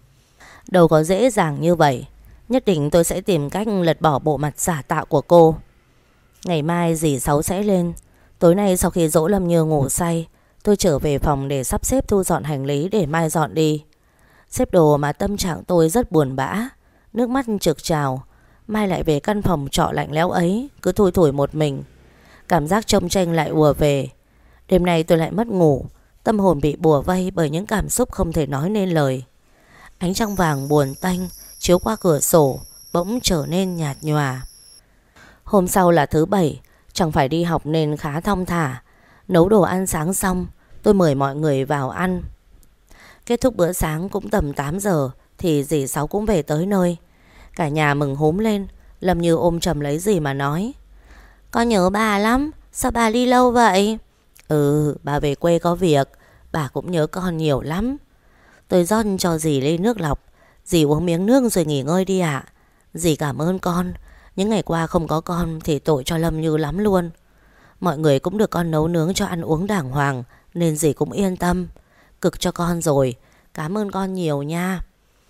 Đâu có dễ dàng như vậy. Nhất định tôi sẽ tìm cách lật bỏ bộ mặt giả tạo của cô. Ngày mai dì Sáu sẽ lên. Tối nay sau khi dỗ Lâm Như ngủ say, tôi trở về phòng để sắp xếp thu dọn hành lý để mai dọn đi. Xếp đồ mà tâm trạng tôi rất buồn bã, nước mắt trực trào. Mai lại về căn phòng trọ lạnh lẽo ấy, cứ thui thủi một mình. Cảm giác chông chênh lại ùa về. Đêm nay tôi lại mất ngủ, tâm hồn bị bủa vây bởi những cảm xúc không thể nói nên lời. Ánh trăng vàng buồn tanh chiếu qua cửa sổ bỗng trở nên nhạt nhòa. Hôm sau là thứ bảy, chẳng phải đi học nên khá thong thả. Nấu đồ ăn sáng xong, tôi mời mọi người vào ăn. Kết thúc bữa sáng cũng tầm tám giờ thì dì Sáu cũng về tới nơi. Cả nhà mừng húm lên. Lâm Như ôm chầm lấy dì mà nói. Con nhớ bà lắm, sao bà đi lâu vậy? Ừ, bà về quê có việc. Bà cũng nhớ con nhiều lắm. Tôi rót cho dì ly nước lọc. Dì uống miếng nước rồi nghỉ ngơi đi ạ. Dì cảm ơn con. Những ngày qua không có con thì tội cho Lâm Như lắm luôn. Mọi người cũng được con nấu nướng cho ăn uống đàng hoàng, nên dì cũng yên tâm. Cực cho con rồi, cảm ơn con nhiều nha.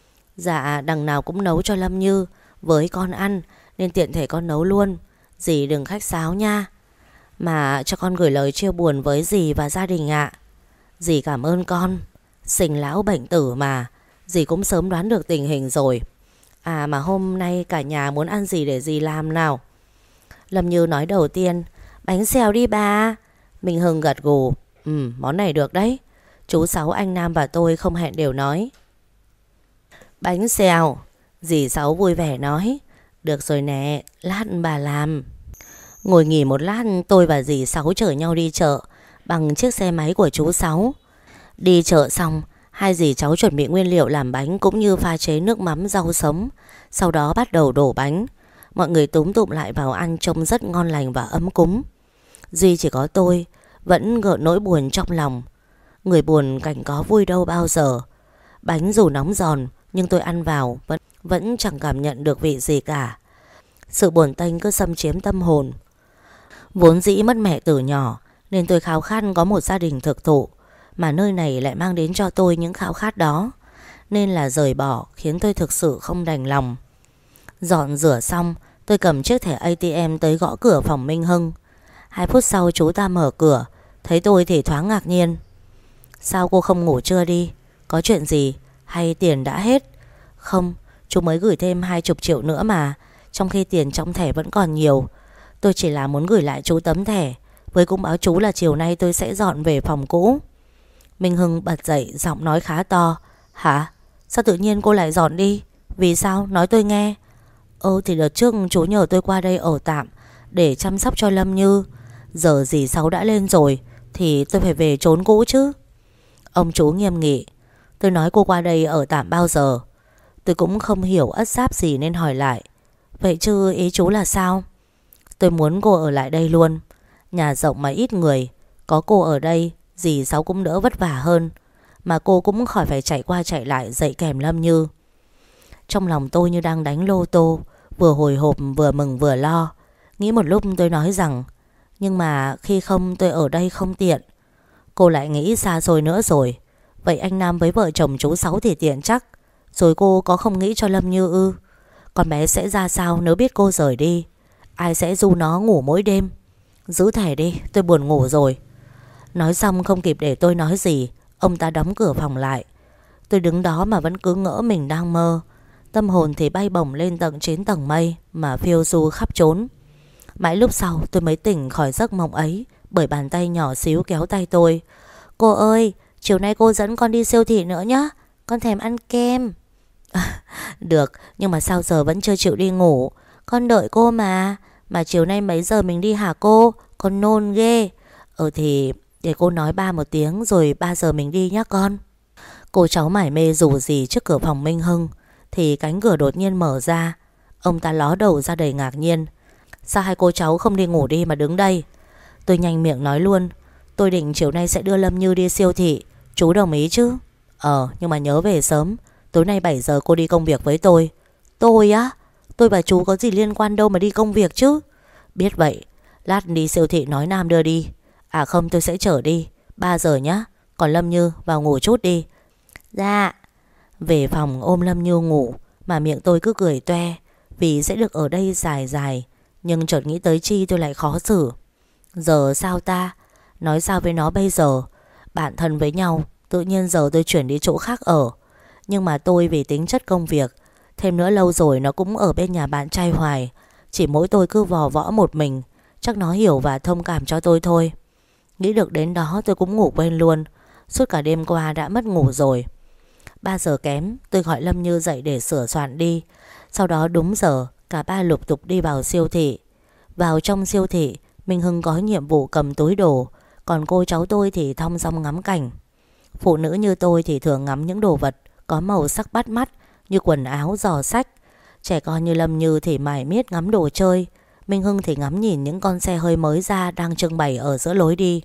Dạ, đằng nào cũng nấu cho Lâm Như với con ăn, nên tiện thể con nấu luôn. Dì đừng khách sáo nha. Mà cho con gửi lời chia buồn với dì và gia đình ạ. Dì cảm ơn con. Sinh lão bệnh tử mà, dì cũng sớm đoán được tình hình rồi. À mà hôm nay cả nhà muốn ăn gì để dì làm nào? Lâm Như nói đầu tiên. Bánh xèo đi bà. Minh Hưng gật gù. Ừ, món này được đấy. Chú Sáu, anh Nam và tôi không hẹn đều nói. Bánh xèo. Dì Sáu vui vẻ nói. Được rồi nè, lát bà làm. Ngồi nghỉ một lát, tôi và dì Sáu chở nhau đi chợ bằng chiếc xe máy của chú Sáu. Đi chợ xong, hai dì cháu chuẩn bị nguyên liệu làm bánh cũng như pha chế nước mắm rau sống. Sau đó bắt đầu đổ bánh. Mọi người túm tụm lại vào ăn trông rất ngon lành và ấm cúng. Duy chỉ có tôi vẫn gợn nỗi buồn trong lòng. Người buồn cảnh có vui đâu bao giờ. Bánh dù nóng giòn nhưng tôi ăn vào vẫn, vẫn chẳng cảm nhận được vị gì cả. Sự buồn tênh cứ xâm chiếm tâm hồn. Vốn dĩ mất mẹ từ nhỏ nên tôi khao khát có một gia đình thực thụ, mà nơi này lại mang đến cho tôi những khao khát đó. Nên là rời bỏ khiến tôi thực sự không đành lòng. Dọn rửa xong, tôi cầm chiếc thẻ a tê em tới gõ cửa phòng Minh Hưng. Hai phút sau chú ta mở cửa. Thấy tôi thì thoáng ngạc nhiên. Sao cô không ngủ trưa đi? Có chuyện gì? Hay tiền đã hết? Không, chú mới gửi thêm hai chục triệu nữa mà, trong khi tiền trong thẻ vẫn còn nhiều. Tôi chỉ là muốn gửi lại chú tấm thẻ, với cũng báo chú là chiều nay tôi sẽ dọn về phòng cũ. Minh Hưng bật dậy, giọng nói khá to. Hả? Sao tự nhiên cô lại dọn đi? Vì sao? Nói tôi nghe. Ơ thì đợt trước chú nhờ tôi qua đây ở tạm để chăm sóc cho Lâm Như. Giờ dì Sáu đã lên rồi thì tôi phải về trốn cũ chứ. Ông chú nghiêm nghị. Tôi nói cô qua đây ở tạm bao giờ? Tôi cũng không hiểu ất giáp gì nên hỏi lại. Vậy chứ ý chú là sao? Tôi muốn cô ở lại đây luôn. Nhà rộng mà ít người, có cô ở đây dì Sáu cũng đỡ vất vả hơn, mà cô cũng khỏi phải chạy qua chạy lại dạy kèm Lâm Như. Trong lòng tôi như đang đánh lô tô, vừa hồi hộp vừa mừng vừa lo. Nghĩ một lúc tôi nói rằng nhưng mà khi không tôi ở đây không tiện. Cô lại nghĩ xa xôi nữa rồi. Vậy anh Nam với vợ chồng chú Sáu thì tiện chắc. Rồi cô có không nghĩ cho Lâm Như ư? Con bé sẽ ra sao nếu biết cô rời đi? Ai sẽ ru nó ngủ mỗi đêm? Giữ thẻ đi, tôi buồn ngủ rồi. Nói xong không kịp để tôi nói gì, ông ta đóng cửa phòng lại. Tôi đứng đó mà vẫn cứ ngỡ mình đang mơ. Tâm hồn thì bay bổng lên tận chín tầng mây mà phiêu du khắp chốn. Mãi lúc sau tôi mới tỉnh khỏi giấc mộng ấy bởi bàn tay nhỏ xíu kéo tay tôi. Cô ơi, chiều nay cô dẫn con đi siêu thị nữa nhé. Con thèm ăn kem. À, được, nhưng mà sao giờ vẫn chưa chịu đi ngủ? Con đợi cô mà. Mà chiều nay mấy giờ mình đi hả cô? Con nôn ghê. Ừ thì để cô nói ba một tiếng rồi ba giờ mình đi nhé con. Cô cháu mải mê rủ gì trước cửa phòng Minh Hưng thì cánh cửa đột nhiên mở ra. Ông ta ló đầu ra đầy ngạc nhiên. Sao hai cô cháu không đi ngủ đi mà đứng đây? Tôi nhanh miệng nói luôn. Tôi định chiều nay sẽ đưa Lâm Như đi siêu thị. Chú đồng ý chứ? Ờ, nhưng mà nhớ về sớm. Tối nay bảy giờ cô đi công việc với tôi. Tôi á? Tôi và chú có gì liên quan đâu mà đi công việc chứ? Biết vậy. Lát đi siêu thị nói Nam đưa đi. À không, tôi sẽ chở đi. Ba giờ nhá. Còn Lâm Như vào ngủ chút đi. Dạ. Về phòng ôm Lâm Như ngủ mà miệng tôi cứ cười toe vì sẽ được ở đây dài dài. Nhưng chợt nghĩ tới Chi tôi lại khó xử. Giờ sao ta? Nói sao với nó bây giờ? Bạn thân với nhau, tự nhiên giờ tôi chuyển đi chỗ khác ở. Nhưng mà tôi vì tính chất công việc, thêm nữa lâu rồi nó cũng ở bên nhà bạn trai hoài. Chỉ mỗi tôi cứ vò võ một mình. Chắc nó hiểu và thông cảm cho tôi thôi. Nghĩ được đến đó tôi cũng ngủ quên luôn. Suốt cả đêm qua đã mất ngủ rồi. Ba giờ kém tôi gọi Lâm Như dậy để sửa soạn đi. Sau đó đúng giờ cả ba lục tục đi vào siêu thị. Vào trong siêu thị, Minh Hưng có nhiệm vụ cầm túi đồ, còn cô cháu tôi thì thong dong ngắm cảnh. Phụ nữ như tôi thì thường ngắm những đồ vật có màu sắc bắt mắt như quần áo, giỏ sách. Trẻ con như Lâm Như thì mải miết ngắm đồ chơi. Minh Hưng thì ngắm nhìn những con xe hơi mới ra đang trưng bày ở giữa lối đi.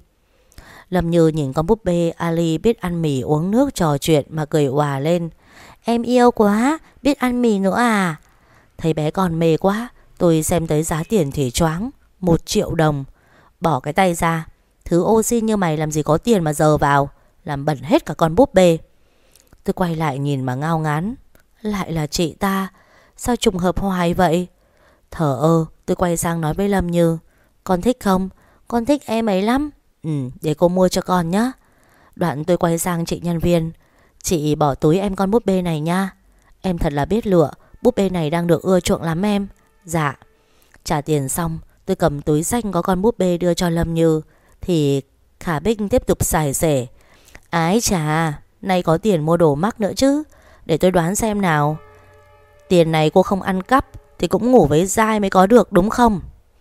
Lâm Như nhìn con búp bê Ali biết ăn mì uống nước trò chuyện mà cười òa lên. Em yêu quá, biết ăn mì nữa à? Thấy bé con mê quá, tôi xem tới giá tiền thì choáng. Một triệu đồng. Bỏ cái tay ra. Thứ ô xin như mày làm gì có tiền mà giờ vào, làm bẩn hết cả con búp bê. Tôi quay lại nhìn mà ngao ngán. Lại là chị ta. Sao trùng hợp hoài vậy? Thở ơ tôi quay sang nói với Lâm Như. Con thích không? Con thích em ấy lắm. Ừ, để cô mua cho con nhé. Đoạn tôi quay sang chị nhân viên. Chị bỏ túi em con búp bê này nha. Em thật là biết lựa. Búp bê này đang được ưa chuộng lắm em. Dạ. Trả tiền xong tôi cầm túi xanh có con búp bê đưa cho Lâm Như thì Khả Bích tiếp tục xài xể. Ái chà, nay có tiền mua đồ mắc nữa chứ. Để tôi đoán xem nào. Tiền này cô không ăn cắp thì cũng ngủ với dai mới có được đúng không?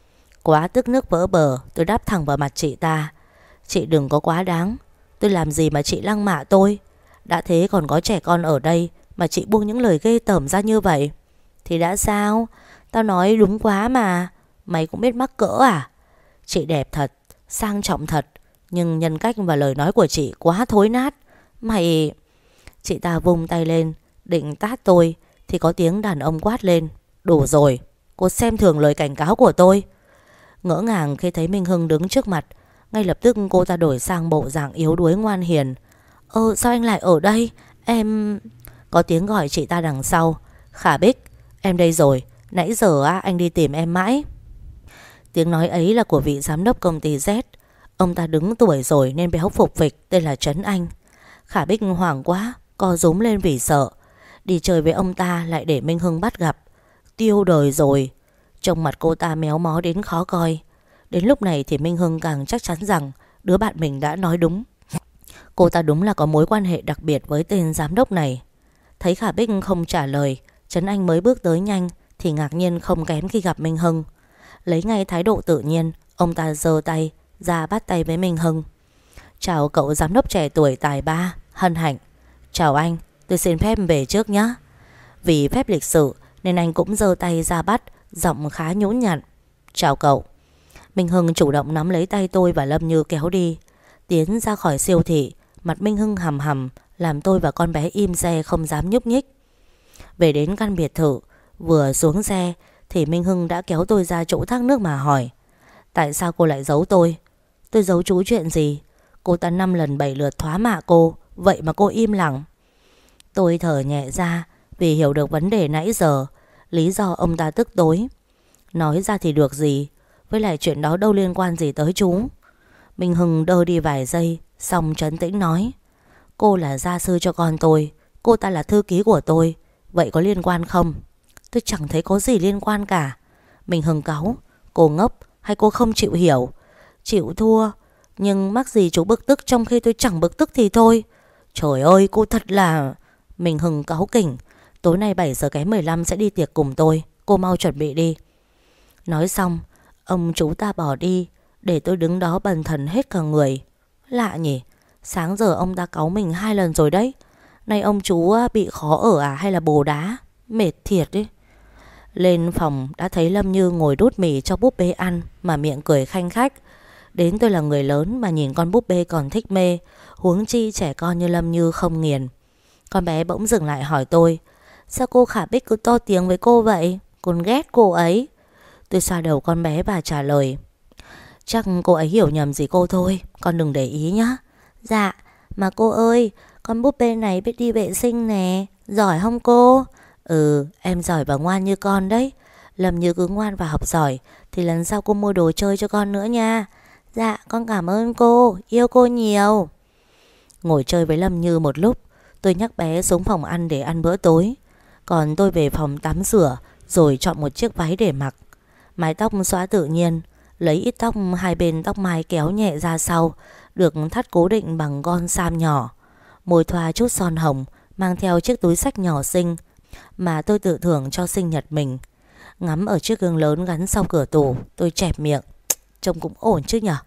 Quá tức nước vỡ bờ, tôi đáp thẳng vào mặt chị ta. Chị đừng có quá đáng. Tôi làm gì mà chị lăng mạ tôi? Đã thế còn có trẻ con ở đây mà chị buông những lời ghê tởm ra như vậy. Thì đã sao? Tao nói đúng quá mà. Mày cũng biết mắc cỡ à? Chị đẹp thật, sang trọng thật, Nhưng nhân cách và lời nói của chị quá thối nát. Mày... Chị ta vung tay lên định tát tôi thì có tiếng đàn ông quát lên: Đủ rồi, cô xem thường lời cảnh cáo của tôi. Ngỡ ngàng khi thấy Minh Hưng đứng trước mặt, ngay lập tức cô ta đổi sang bộ dạng yếu đuối ngoan hiền. Ơ sao anh lại ở đây? Em... Có tiếng gọi chị ta đằng sau: Khả Bích, em đây rồi. Nãy giờ á, anh đi tìm em mãi. Tiếng nói ấy là của vị giám đốc công ty Z. Ông ta đứng tuổi rồi nên béo phục phịch, tên là Trấn Anh. Khả Bích hoảng quá, co rúm lên vì sợ. Đi chơi với ông ta lại để Minh Hưng bắt gặp. Tiêu đời rồi. Trông mặt cô ta méo mó đến khó coi. Đến lúc này thì Minh Hưng càng chắc chắn rằng đứa bạn mình đã nói đúng. Cô ta đúng là có mối quan hệ đặc biệt với tên giám đốc này. Thấy Khả Bích không trả lời, Trấn Anh mới bước tới nhanh thì ngạc nhiên không kém khi gặp Minh Hưng. Lấy ngay thái độ tự nhiên, ông ta giơ tay ra bắt tay với Minh Hưng. Chào cậu giám đốc trẻ tuổi tài ba, hân hạnh. Chào anh, tôi xin phép về trước nhé. Vì phép lịch sự nên anh cũng giơ tay ra bắt, giọng khá nhũn nhặn. Chào cậu. Minh Hưng chủ động nắm lấy tay tôi và Lâm Như kéo đi. Tiến ra khỏi siêu thị, mặt Minh Hưng hầm hầm, làm tôi và con bé im re không dám nhúc nhích. Về đến căn biệt thự, vừa xuống xe thì Minh Hưng đã kéo tôi ra chỗ thác nước mà hỏi: Tại sao cô lại giấu tôi? Tôi giấu chú chuyện gì? Cô ta năm lần bảy lượt thoá mạ cô, vậy mà cô im lặng. Tôi thở nhẹ ra vì hiểu được vấn đề nãy giờ, lý do ông ta tức tối. Nói ra thì được gì, với lại chuyện đó đâu liên quan gì tới chú. Minh Hưng đơ đi vài giây, xong trấn tĩnh nói: Cô là gia sư cho con tôi, cô ta là thư ký của tôi, vậy có liên quan không? Tôi chẳng thấy có gì liên quan cả. Minh Hưng cáu: Cô ngốc hay cô không chịu hiểu? Chịu thua. Nhưng mắc gì chú bực tức trong khi tôi chẳng bực tức thì thôi. Trời ơi cô thật là... Minh Hưng cáu kỉnh: Tối nay bảy giờ kém mười lăm sẽ đi tiệc cùng tôi, cô mau chuẩn bị đi. Nói xong, ông chú ta bỏ đi, để tôi đứng đó bần thần hết cả người. Lạ nhỉ, sáng giờ ông ta cáu mình hai lần rồi đấy. Nay ông chú bị khó ở à hay là bồ đá? Mệt thiệt đấy. Lên phòng đã thấy Lâm Như ngồi đút mì cho búp bê ăn mà miệng cười khanh khách. Đến tôi là người lớn mà nhìn con búp bê còn thích mê, huống chi trẻ con như Lâm Như không nghiền. Con bé bỗng dừng lại hỏi tôi: Sao cô Khả Bích cứ to tiếng với cô vậy? Con ghét cô ấy. Tôi xoa đầu con bé và trả lời: Chắc cô ấy hiểu nhầm gì cô thôi, con đừng để ý nhá. Dạ, mà cô ơi, con búp bê này biết đi vệ sinh nè, giỏi không cô? Ừ, em giỏi và ngoan như con đấy. Lâm Như cứ ngoan và học giỏi thì lần sau cô mua đồ chơi cho con nữa nha. Dạ, con cảm ơn cô, yêu cô nhiều. Ngồi chơi với Lâm Như một lúc, tôi nhắc bé xuống phòng ăn để ăn bữa tối. Còn tôi về phòng tắm rửa rồi chọn một chiếc váy để mặc. Mái tóc xõa tự nhiên, lấy ít tóc hai bên tóc mai kéo nhẹ ra sau, được thắt cố định bằng gòn sam nhỏ. Môi thoa chút son hồng, mang theo chiếc túi xách nhỏ xinh mà tôi tự thưởng cho sinh nhật mình. Ngắm ở chiếc gương lớn gắn sau cửa tủ, tôi chẹp miệng: Trông cũng ổn chứ nhở.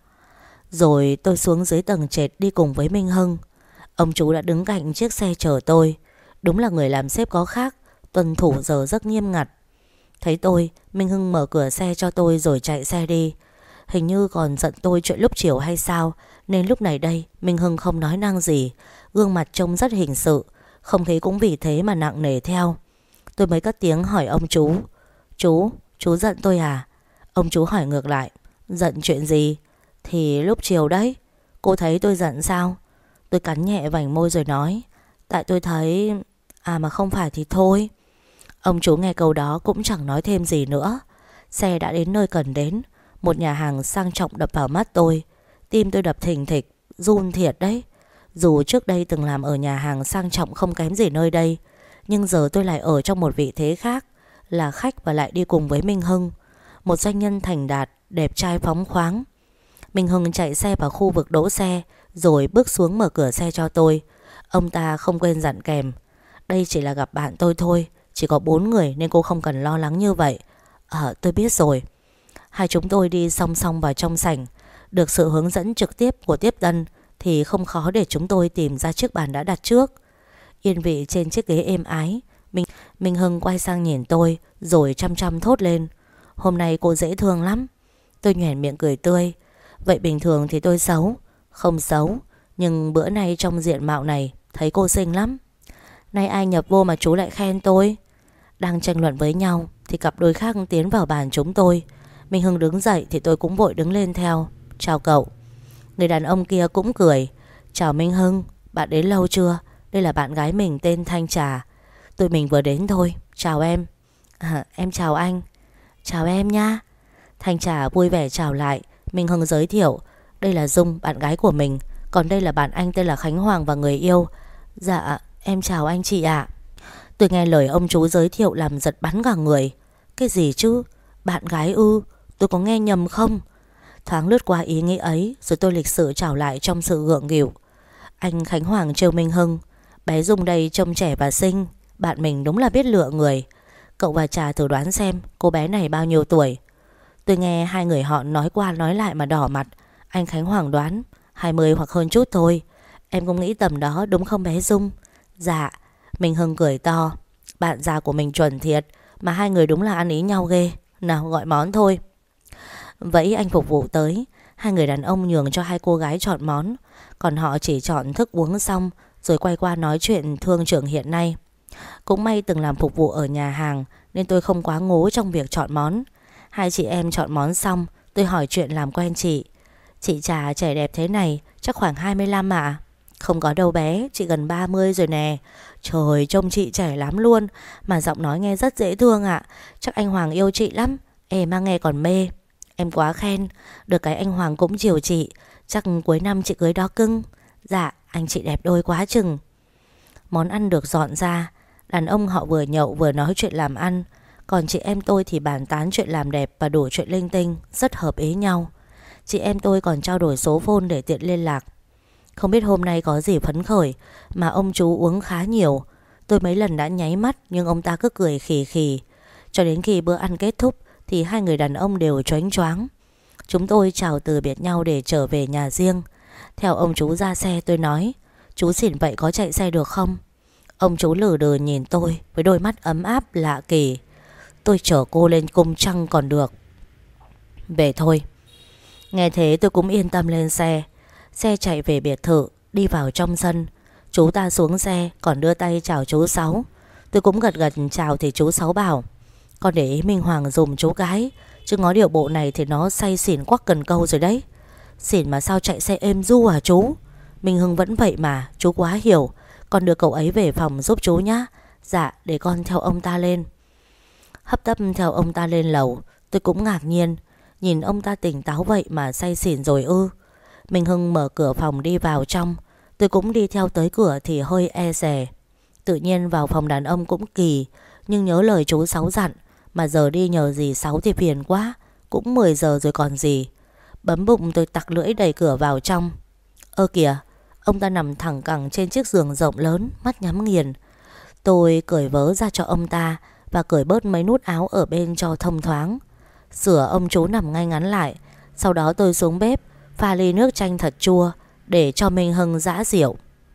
Rồi tôi xuống dưới tầng trệt đi cùng với Minh Hưng. Ông chú đã đứng cạnh chiếc xe chờ tôi. Đúng là người làm sếp có khác, tuân thủ giờ rất nghiêm ngặt. Thấy tôi, Minh Hưng mở cửa xe cho tôi rồi chạy xe đi. Hình như còn giận tôi chuyện lúc chiều hay sao, nên lúc này đây Minh Hưng không nói năng gì, gương mặt trông rất hình sự. Không khí cũng vì thế mà nặng nề theo. Tôi mới cất tiếng hỏi ông chú: Chú, chú giận tôi à? Ông chú hỏi ngược lại: Giận chuyện gì? Thì lúc chiều đấy. Cô thấy tôi giận sao? Tôi cắn nhẹ vành môi rồi nói: Tại tôi thấy... À mà không phải thì thôi. Ông chú nghe câu đó cũng chẳng nói thêm gì nữa. Xe đã đến nơi cần đến, một nhà hàng sang trọng đập vào mắt tôi. Tim tôi đập thình thịch, run thiệt đấy. Dù trước đây từng làm ở nhà hàng sang trọng không kém gì nơi đây, nhưng giờ tôi lại ở trong một vị thế khác, là khách và lại đi cùng với Minh Hưng, một doanh nhân thành đạt, đẹp trai phóng khoáng. Minh Hưng chạy xe vào khu vực đỗ xe rồi bước xuống mở cửa xe cho tôi. Ông ta không quên dặn kèm: Đây chỉ là gặp bạn tôi thôi, chỉ có bốn người nên cô không cần lo lắng như vậy. Ờ tôi biết rồi. Hai chúng tôi đi song song vào trong sảnh. Được sự hướng dẫn trực tiếp của tiếp tân thì không khó để chúng tôi tìm ra chiếc bàn đã đặt trước. Yên vị trên chiếc ghế êm ái, Minh, Minh Hưng quay sang nhìn tôi rồi chăm chăm thốt lên: Hôm nay cô dễ thương lắm. Tôi nhoẻn miệng cười tươi: Vậy bình thường thì tôi xấu? Không xấu, nhưng bữa nay trong diện mạo này thấy cô xinh lắm. Nay ai nhập vô mà chú lại khen tôi? Đang tranh luận với nhau thì cặp đôi khác tiến vào bàn chúng tôi. Minh Hưng đứng dậy thì tôi cũng vội đứng lên theo. Chào cậu. Người đàn ông kia cũng cười. Chào Minh Hưng, bạn đến lâu chưa? Đây là bạn gái mình tên Thanh Trà. Tụi mình vừa đến thôi. Chào em. À, em chào anh. Chào em nha. Thanh Trà vui vẻ chào lại. Minh Hưng giới thiệu. Đây là Dung, bạn gái của mình. Còn đây là bạn anh tên là Khánh Hoàng và người yêu. Dạ, em chào anh chị ạ. Tôi nghe lời ông chú giới thiệu làm giật bắn cả người. Cái gì chứ? Bạn gái ư? Tôi có nghe nhầm không? Thoáng lướt qua ý nghĩ ấy, rồi tôi lịch sự chào lại trong sự gượng gịu. Anh Khánh Hoàng trêu Minh Hưng. Bé Dung đây trông trẻ và xinh. Bạn mình đúng là biết lựa người. Cậu và Trà thử đoán xem cô bé này bao nhiêu tuổi. Tôi nghe hai người họ nói qua nói lại mà đỏ mặt. Anh Khánh Hoàng đoán hai mươi hoặc hơn chút thôi. Em cũng nghĩ tầm đó đúng không bé Dung? Dạ. Minh Hưng cười to. Bạn già của mình chuẩn thiệt. Mà hai người đúng là ăn ý nhau ghê. Nào gọi món thôi. Vậy anh phục vụ tới. Hai người đàn ông nhường cho hai cô gái chọn món. Còn họ chỉ chọn thức uống xong rồi quay qua nói chuyện thương trưởng hiện nay. Cũng may từng làm phục vụ ở nhà hàng nên tôi không quá ngố trong việc chọn món. Hai chị em chọn món xong, tôi hỏi chuyện làm quen chị. Chị Trà trẻ đẹp thế này chắc khoảng hai mươi lăm ạ? Không có đâu bé, chị gần ba mươi rồi nè. Trời, trông chị trẻ lắm luôn. Mà giọng nói nghe rất dễ thương ạ. Chắc anh Hoàng yêu chị lắm. Em mang nghe còn mê. Em quá khen. Được cái anh Hoàng cũng chiều chị. Chắc cuối năm chị cưới đó cưng. Dạ, anh chị đẹp đôi quá chừng. Món ăn được dọn ra. Đàn ông họ vừa nhậu vừa nói chuyện làm ăn. Còn chị em tôi thì bàn tán chuyện làm đẹp và đủ chuyện linh tinh. Rất hợp ý nhau. Chị em tôi còn trao đổi số phone để tiện liên lạc. Không biết hôm nay có gì phấn khởi mà ông chú uống khá nhiều. Tôi mấy lần đã nháy mắt nhưng ông ta cứ cười khì khì. Cho đến khi bữa ăn kết thúc thì hai người đàn ông đều choáng choáng. Chúng tôi chào từ biệt nhau để trở về nhà riêng. Theo ông chú ra xe tôi nói. Chú xỉn vậy có chạy xe được không? Ông chú lừ đừ nhìn tôi với đôi mắt ấm áp lạ kỳ. Tôi chở cô lên cung trăng còn được. Về thôi. Nghe thế tôi cũng yên tâm lên xe. Xe chạy về biệt thự. Đi vào trong sân. Chú ta xuống xe còn đưa tay chào chú Sáu. Tôi cũng gật gật chào thì chú Sáu bảo. Con để ý Minh Hoàng dùm chú gái. Chứ ngó điệu bộ này thì nó say xỉn quắc cần câu rồi đấy. Xỉn mà sao chạy xe êm du à chú? Minh Hưng vẫn vậy mà. Chú quá hiểu. Con đưa cậu ấy về phòng giúp chú nhá. Dạ, để con theo ông ta lên. Hấp tấp theo ông ta lên lầu. Tôi cũng ngạc nhiên. Nhìn ông ta tỉnh táo vậy mà say xỉn rồi ư? Minh Hưng mở cửa phòng đi vào trong. Tôi cũng đi theo tới cửa thì hơi e dè. Tự nhiên vào phòng đàn ông cũng kỳ. Nhưng nhớ lời chú Sáu dặn. Mà giờ đi nhờ dì Sáu thì phiền quá. Cũng mười giờ rồi còn gì. Bấm bụng tôi tặc lưỡi đẩy cửa vào trong. Ơ kìa, ông ta nằm thẳng cẳng trên chiếc giường rộng lớn, mắt nhắm nghiền. Tôi cởi vớ ra cho ông ta và cởi bớt mấy nút áo ở bên cho thông thoáng. Sửa ông chú nằm ngay ngắn lại. Sau đó tôi xuống bếp pha ly nước chanh thật chua để cho Minh Hưng giã rượu.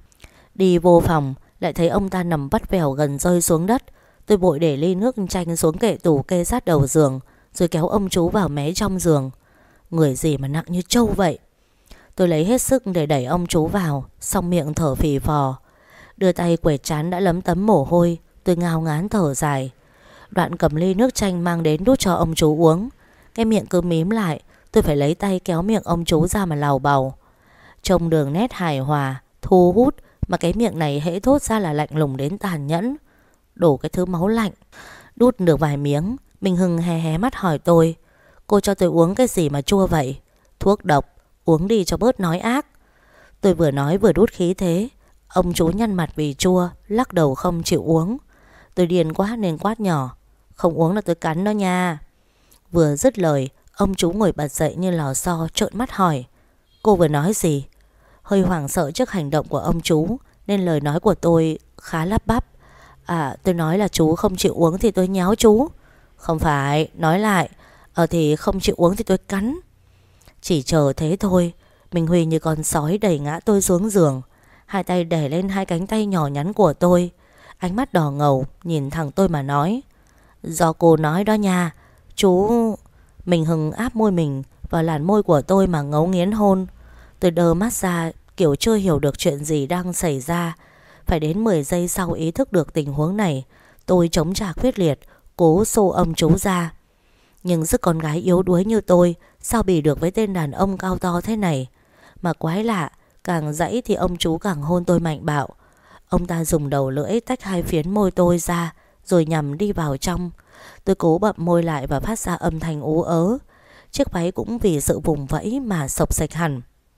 Đi vô phòng lại thấy ông ta nằm vắt vẻo gần rơi xuống đất. Tôi vội để ly nước chanh xuống kệ tủ kê sát đầu giường, rồi kéo ông chú vào mé trong giường. Người gì mà nặng như trâu vậy. Tôi lấy hết sức để đẩy ông chú vào, xong miệng thở phì phò. Đưa tay quệt trán đã lấm tấm mồ hôi. Tôi ngao ngán thở dài. Đoạn cầm ly nước chanh mang đến đút cho ông chú uống. Cái miệng cứ mím lại. Tôi phải lấy tay kéo miệng ông chú ra mà lào bầu. Trông đường nét hài hòa, thu hút, mà cái miệng này hễ thốt ra là lạnh lùng đến tàn nhẫn. Đổ cái thứ máu lạnh. Đút được vài miếng, Minh Hưng hé hé mắt hỏi tôi. Cô cho tôi uống cái gì mà chua vậy? Thuốc độc, uống đi cho bớt nói ác. Tôi vừa nói vừa đút khí thế. Ông chú nhăn mặt vì chua, lắc đầu không chịu uống. Tôi điên quá nên quát nhỏ. Không uống là tôi cắn đó nha. Vừa dứt lời, ông chú ngồi bật dậy như lò xo, trợn mắt hỏi. Cô vừa nói gì? Hơi hoảng sợ trước hành động của ông chú nên lời nói của tôi khá lắp bắp. À, tôi nói là chú không chịu uống thì tôi nhéo chú. Không phải, nói lại. Ờ thì không chịu uống thì tôi cắn. Chỉ chờ thế thôi, Minh Huy như con sói đẩy ngã tôi xuống giường. Hai tay đè lên hai cánh tay nhỏ nhắn của tôi. Ánh mắt đỏ ngầu nhìn thẳng tôi mà nói. Do cô nói đó nha. Chú... Minh Hưng áp môi mình vào làn môi của tôi mà ngấu nghiến hôn. Tôi đơ mắt ra kiểu chưa hiểu được chuyện gì đang xảy ra. Phải đến mười giây sau ý thức được tình huống này, tôi chống trả quyết liệt, cố xô ông chú ra. Nhưng sức con gái yếu đuối như tôi sao bì được với tên đàn ông cao to thế này. Mà quái lạ, càng dãy thì ông chú càng hôn tôi mạnh bạo. Ông ta dùng đầu lưỡi tách hai phiến môi tôi ra, rồi nhằm đi vào trong. Tôi cố bậm môi lại và phát ra âm thanh ú ớ. Chiếc váy cũng vì sự vùng vẫy mà xộc xệch hẳn.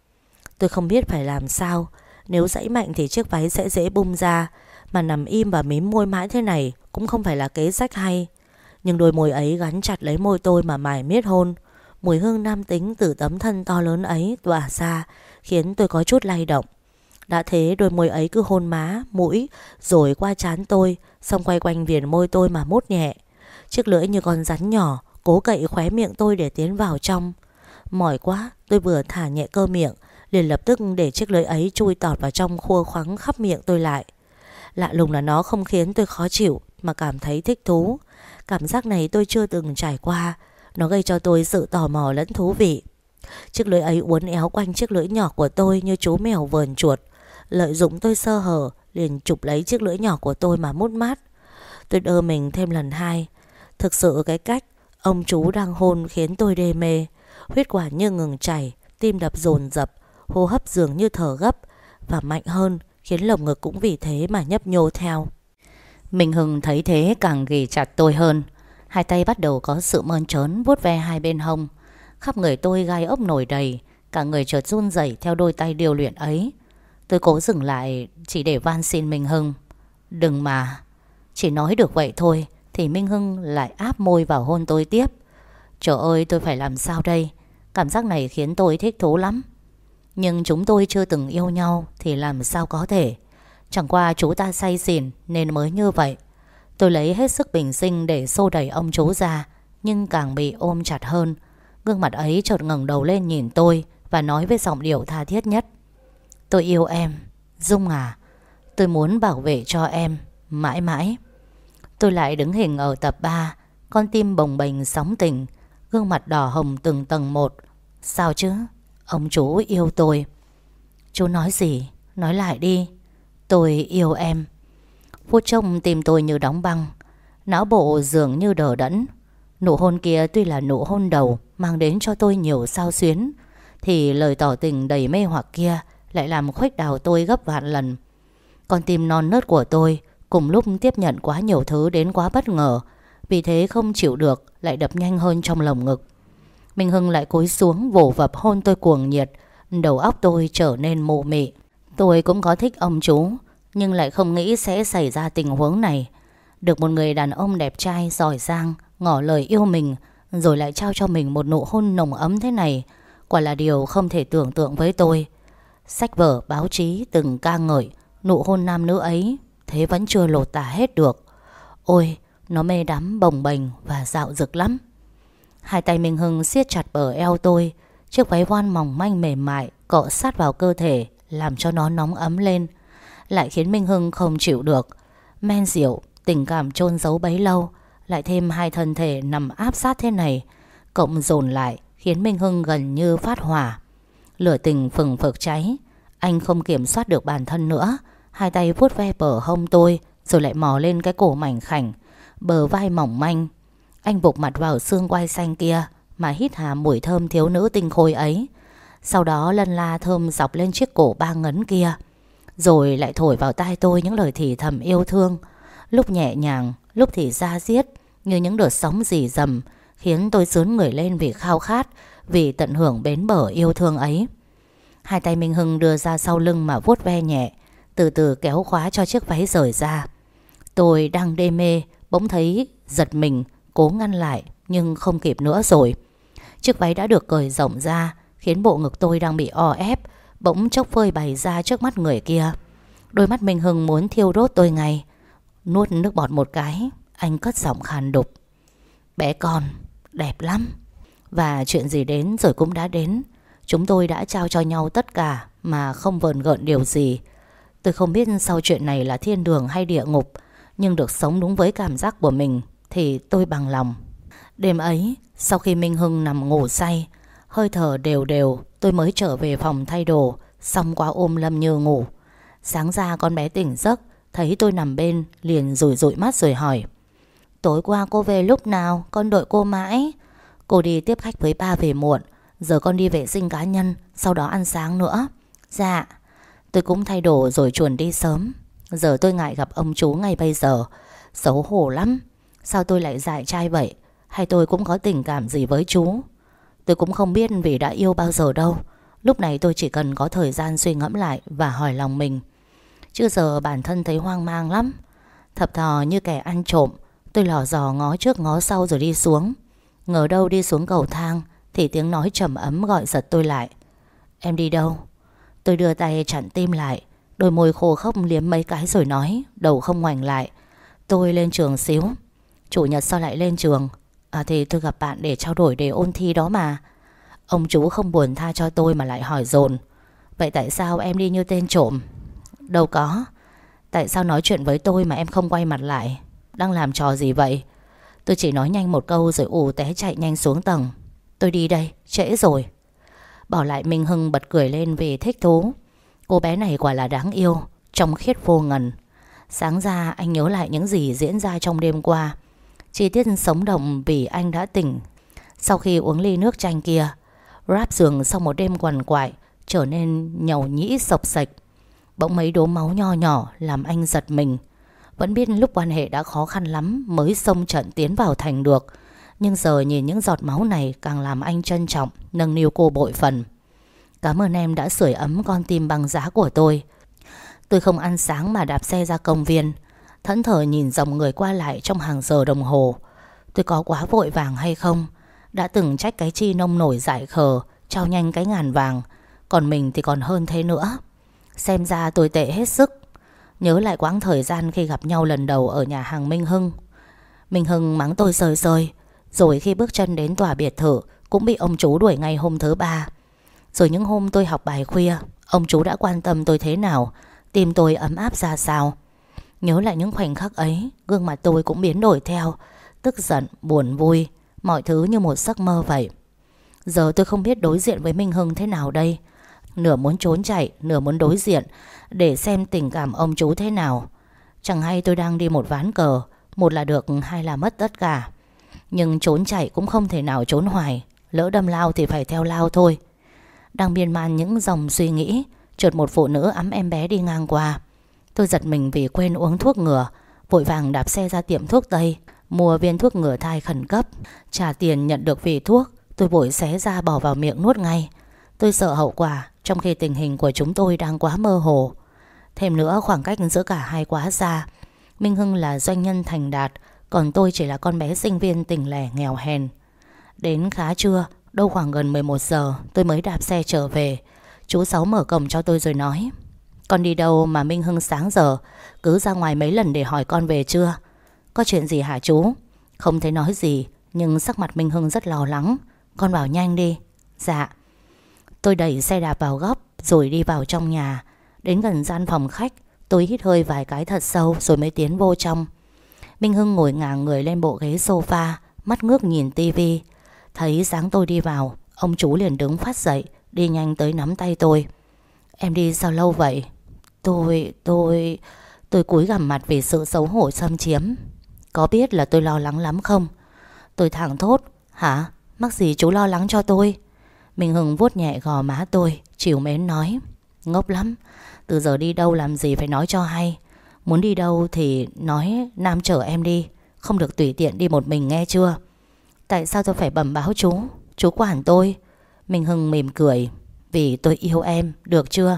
Tôi không biết phải làm sao. Nếu giãy mạnh thì chiếc váy sẽ dễ bung ra, mà nằm im và mím môi mãi thế này cũng không phải là kế sách hay. Nhưng đôi môi ấy gắn chặt lấy môi tôi mà mải miết hôn. Mùi hương nam tính từ tấm thân to lớn ấy tỏa ra, khiến tôi có chút lay động. Đã thế đôi môi ấy cứ hôn má, mũi, rồi qua trán tôi, xong quay quanh viền môi tôi mà mút nhẹ. Chiếc lưỡi như con rắn nhỏ cố cậy khóe miệng tôi để tiến vào trong. Mỏi quá, tôi vừa thả nhẹ cơ miệng, liền lập tức để chiếc lưỡi ấy chui tọt vào trong khua khoắng khắp miệng tôi lại. Lạ lùng là nó không khiến tôi khó chịu, mà cảm thấy thích thú. Cảm giác này tôi chưa từng trải qua. Nó gây cho tôi sự tò mò lẫn thú vị. Chiếc lưỡi ấy uốn éo quanh chiếc lưỡi nhỏ của tôi như chú mèo vờn chuột. Lợi dụng tôi sơ hở, liền chụp lấy chiếc lưỡi nhỏ của tôi mà mút mát. Tôi đơ mình thêm lần hai. Thực sự cái cách ông chú đang hôn khiến tôi đê mê. Huyết quản như ngừng chảy, tim đập dồn dập, hô hấp dường như thở gấp, và mạnh hơn, khiến lồng ngực cũng vì thế mà nhấp nhô theo. Minh Hưng thấy thế càng ghì chặt tôi hơn. Hai tay bắt đầu có sự mơn trớn vuốt ve hai bên hông. Khắp người tôi gai ốc nổi đầy, cả người chợt run rẩy theo đôi tay điều luyện ấy. Tôi cố dừng lại chỉ để van xin Minh Hưng: "Đừng mà." Chỉ nói được vậy thôi thì Minh Hưng lại áp môi vào hôn tôi tiếp. Trời ơi, tôi phải làm sao đây? Cảm giác này khiến tôi thích thú lắm. Nhưng chúng tôi chưa từng yêu nhau thì làm sao có thể. Chẳng qua chú ta say xỉn nên mới như vậy. Tôi lấy hết sức bình sinh để xô đẩy ông chú ra, nhưng càng bị ôm chặt hơn. Gương mặt ấy chợt ngẩng đầu lên nhìn tôi và nói với giọng điệu tha thiết nhất: "Tôi yêu em, Dung à. Tôi muốn bảo vệ cho em mãi mãi." Tôi lại đứng hình ở tập ba, con tim bồng bềnh sóng tình, gương mặt đỏ hồng từng tầng một. Sao chứ? Ông chú yêu tôi. Chú nói gì? Nói lại đi. Tôi yêu em. Phút chốc tim tôi như đóng băng, não bộ dường như đờ đẫn. Nụ hôn kia tuy là nụ hôn đầu mang đến cho tôi nhiều xao xuyến, thì lời tỏ tình đầy mê hoặc kia lại làm khuếch đào tôi gấp vạn lần. Con tim non nớt của tôi cùng lúc tiếp nhận quá nhiều thứ đến quá bất ngờ, vì thế không chịu được lại đập nhanh hơn trong lồng ngực. Minh Hưng lại cúi xuống vồ vập hôn tôi cuồng nhiệt. Đầu óc tôi trở nên mụ mị. Tôi cũng có thích ông chú, nhưng lại không nghĩ sẽ xảy ra tình huống này. Được một người đàn ông đẹp trai, giỏi giang ngỏ lời yêu mình, rồi lại trao cho mình một nụ hôn nồng ấm thế này, quả là điều không thể tưởng tượng với tôi. Sách vở, báo chí từng ca ngợi nụ hôn nam nữ ấy, thế vẫn chưa lột tả hết được. Ôi, nó mê đắm bồng bềnh và dạo dực lắm. Hai tay Minh Hưng siết chặt bờ eo tôi. Chiếc váy voan mỏng manh mềm mại cọ sát vào cơ thể, làm cho nó nóng ấm lên, lại khiến Minh Hưng không chịu được. Men rượu, tình cảm chôn giấu bấy lâu, lại thêm hai thân thể nằm áp sát thế này, cộng dồn lại khiến Minh Hưng gần như phát hỏa. Lửa tình phừng phực cháy. Anh không kiểm soát được bản thân nữa. Hai tay vuốt ve bờ hông tôi, rồi lại mò lên cái cổ mảnh khảnh, bờ vai mỏng manh. Anh vụt mặt vào xương quai xanh kia mà hít hà mùi thơm thiếu nữ tinh khôi ấy. Sau đó lân la thơm dọc lên chiếc cổ ba ngấn kia, rồi lại thổi vào tai tôi những lời thì thầm yêu thương, lúc nhẹ nhàng, lúc thì da diết, như những đợt sóng rì rầm, khiến tôi xướn người lên vì khao khát, vì tận hưởng bến bờ yêu thương ấy. Hai tay Minh Hưng đưa ra sau lưng mà vuốt ve nhẹ, từ từ kéo khóa cho chiếc váy rời ra. Tôi đang đê mê, bỗng thấy giật mình, cố ngăn lại, nhưng không kịp nữa rồi. Chiếc váy đã được cởi rộng ra, khiến bộ ngực tôi đang bị o ép bỗng chốc phơi bày ra trước mắt người kia. Đôi mắt Minh Hưng muốn thiêu đốt tôi ngay. Nuốt nước bọt một cái, anh cất giọng khàn đục: "Bé con, đẹp lắm." Và chuyện gì đến rồi cũng đã đến. Chúng tôi đã trao cho nhau tất cả mà không vờn gợn điều gì. Tôi không biết sau chuyện này là thiên đường hay địa ngục, nhưng được sống đúng với cảm giác của mình thì tôi bằng lòng. Đêm ấy, sau khi Minh Hưng nằm ngủ say, hơi thở đều đều, tôi tôi mới trở về phòng thay đồ, xong qua ôm Lâm Như ngủ. Sáng ra con bé tỉnh giấc, thấy tôi nằm bên, liền rủi rủi mắt rồi hỏi: tối qua cô về lúc nào? Con đợi cô mãi. Cô đi tiếp khách với ba về muộn, giờ con đi vệ sinh cá nhân, sau đó ăn sáng nữa. Dạ. Tôi cũng thay đồ rồi chuồn đi sớm. Giờ tôi ngại gặp ông chú ngay bây giờ, xấu hổ lắm. Sao tôi lại dại trai vậy? Hay tôi cũng có tình cảm gì với chú? Tôi cũng không biết vì đã yêu bao giờ đâu. Lúc này tôi chỉ cần có thời gian suy ngẫm lại và hỏi lòng mình. Chứ giờ bản thân thấy hoang mang lắm. Thập thò như kẻ ăn trộm, tôi lò dò ngó trước ngó sau rồi đi xuống. Ngờ đâu đi xuống cầu thang thì tiếng nói trầm ấm gọi giật tôi lại: em đi đâu? Tôi đưa tay chặn tim lại, đôi môi khô khốc liếm mấy cái rồi nói, đầu không ngoảnh lại: tôi lên trường xíu. Chủ nhật sao lại lên trường? À thì tôi gặp bạn để trao đổi đề ôn thi đó mà. Ông chú không buồn tha cho tôi mà lại hỏi dồn: vậy tại sao em đi như tên trộm? Đâu có. Tại sao nói chuyện với tôi mà em không quay mặt lại? Đang làm trò gì vậy? Tôi chỉ nói nhanh một câu rồi ù té chạy nhanh xuống tầng. Tôi đi đây, trễ rồi. Bỏ lại Minh Hưng bật cười lên vì thích thú. Cô bé này quả là đáng yêu, trong khiết vô ngần. Sáng ra anh nhớ lại những gì diễn ra trong đêm qua. Chi tiết sống động vì anh đã tỉnh sau khi uống ly nước chanh kia. Ráp giường sau một đêm quằn quại trở nên nhầu nhĩ sộc sạch. Bỗng mấy đốm máu nho nhỏ làm anh giật mình. Vẫn biết lúc quan hệ đã khó khăn lắm mới xông trận tiến vào thành được, nhưng giờ nhìn những giọt máu này càng làm anh trân trọng, nâng niu cô bội phần. Cảm ơn em đã sưởi ấm con tim băng giá của tôi. Tôi không ăn sáng mà đạp xe ra công viên, thẫn thờ nhìn dòng người qua lại trong hàng giờ đồng hồ. Tôi có quá vội vàng hay không? Đã từng trách cái chi nông nổi dại khờ, trao nhanh cái ngàn vàng, còn mình thì còn hơn thế nữa. Xem ra tôi tệ hết sức. Nhớ lại quãng thời gian khi gặp nhau lần đầu ở nhà hàng Minh Hưng. Minh Hưng mắng tôi sơi sơi, rồi khi bước chân đến tòa biệt thự cũng bị ông chú đuổi ngay hôm thứ ba. Rồi những hôm tôi học bài khuya, ông chú đã quan tâm tôi thế nào, tim tôi ấm áp ra sao. Nhớ lại những khoảnh khắc ấy, gương mặt tôi cũng biến đổi theo, tức giận, buồn vui, mọi thứ như một giấc mơ vậy. Giờ tôi không biết đối diện với Minh Hưng thế nào đây. Nửa muốn trốn chạy, nửa muốn đối diện để xem tình cảm ông chú thế nào. Chẳng hay tôi đang đi một ván cờ, một là được, hai là mất tất cả. Nhưng trốn chạy cũng không thể nào trốn hoài, lỡ đâm lao thì phải theo lao thôi. Đang miên man những dòng suy nghĩ, chợt một phụ nữ ẵm em bé đi ngang qua. Tôi giật mình vì quên uống thuốc ngừa, vội vàng đạp xe ra tiệm thuốc Tây, mua viên thuốc ngừa thai khẩn cấp. Trả tiền nhận được vị thuốc, tôi vội xé ra bỏ vào miệng nuốt ngay. Tôi sợ hậu quả, trong khi tình hình của chúng tôi đang quá mơ hồ. Thêm nữa, khoảng cách giữa cả hai quá xa. Minh Hưng là doanh nhân thành đạt, còn tôi chỉ là con bé sinh viên tỉnh lẻ nghèo hèn. Đến khá trưa, đâu khoảng gần mười một giờ, tôi mới đạp xe trở về. Chú Sáu mở cổng cho tôi rồi nói: con đi đâu mà Minh Hưng sáng giờ cứ ra ngoài mấy lần để hỏi con về chưa? Có chuyện gì hả chú? Không thấy nói gì, nhưng sắc mặt Minh Hưng rất lo lắng. Con vào nhanh đi. Dạ. Tôi đẩy xe đạp vào góc rồi đi vào trong nhà. Đến gần gian phòng khách, tôi hít hơi vài cái thật sâu rồi mới tiến vô trong. Minh Hưng ngồi ngả người lên bộ ghế sofa, mắt ngước nhìn tivi. Thấy sáng tôi đi vào, ông chú liền đứng phát dậy, đi nhanh tới nắm tay tôi. Em đi sao lâu vậy? Tôi, tôi... Tôi cúi gằm mặt vì sự xấu hổ xâm chiếm. Có biết là tôi lo lắng lắm không? Tôi thẳng thốt. Hả? Mắc gì chú lo lắng cho tôi? Minh Hưng vuốt nhẹ gò má tôi, trìu mến nói: ngốc lắm. Từ giờ đi đâu làm gì phải nói cho hay. Muốn đi đâu thì nói Nam chở em đi, không được tùy tiện đi một mình nghe chưa? Tại sao tôi phải bẩm báo chú? Chú quản tôi. Minh Hưng mỉm cười: vì tôi yêu em, được chưa?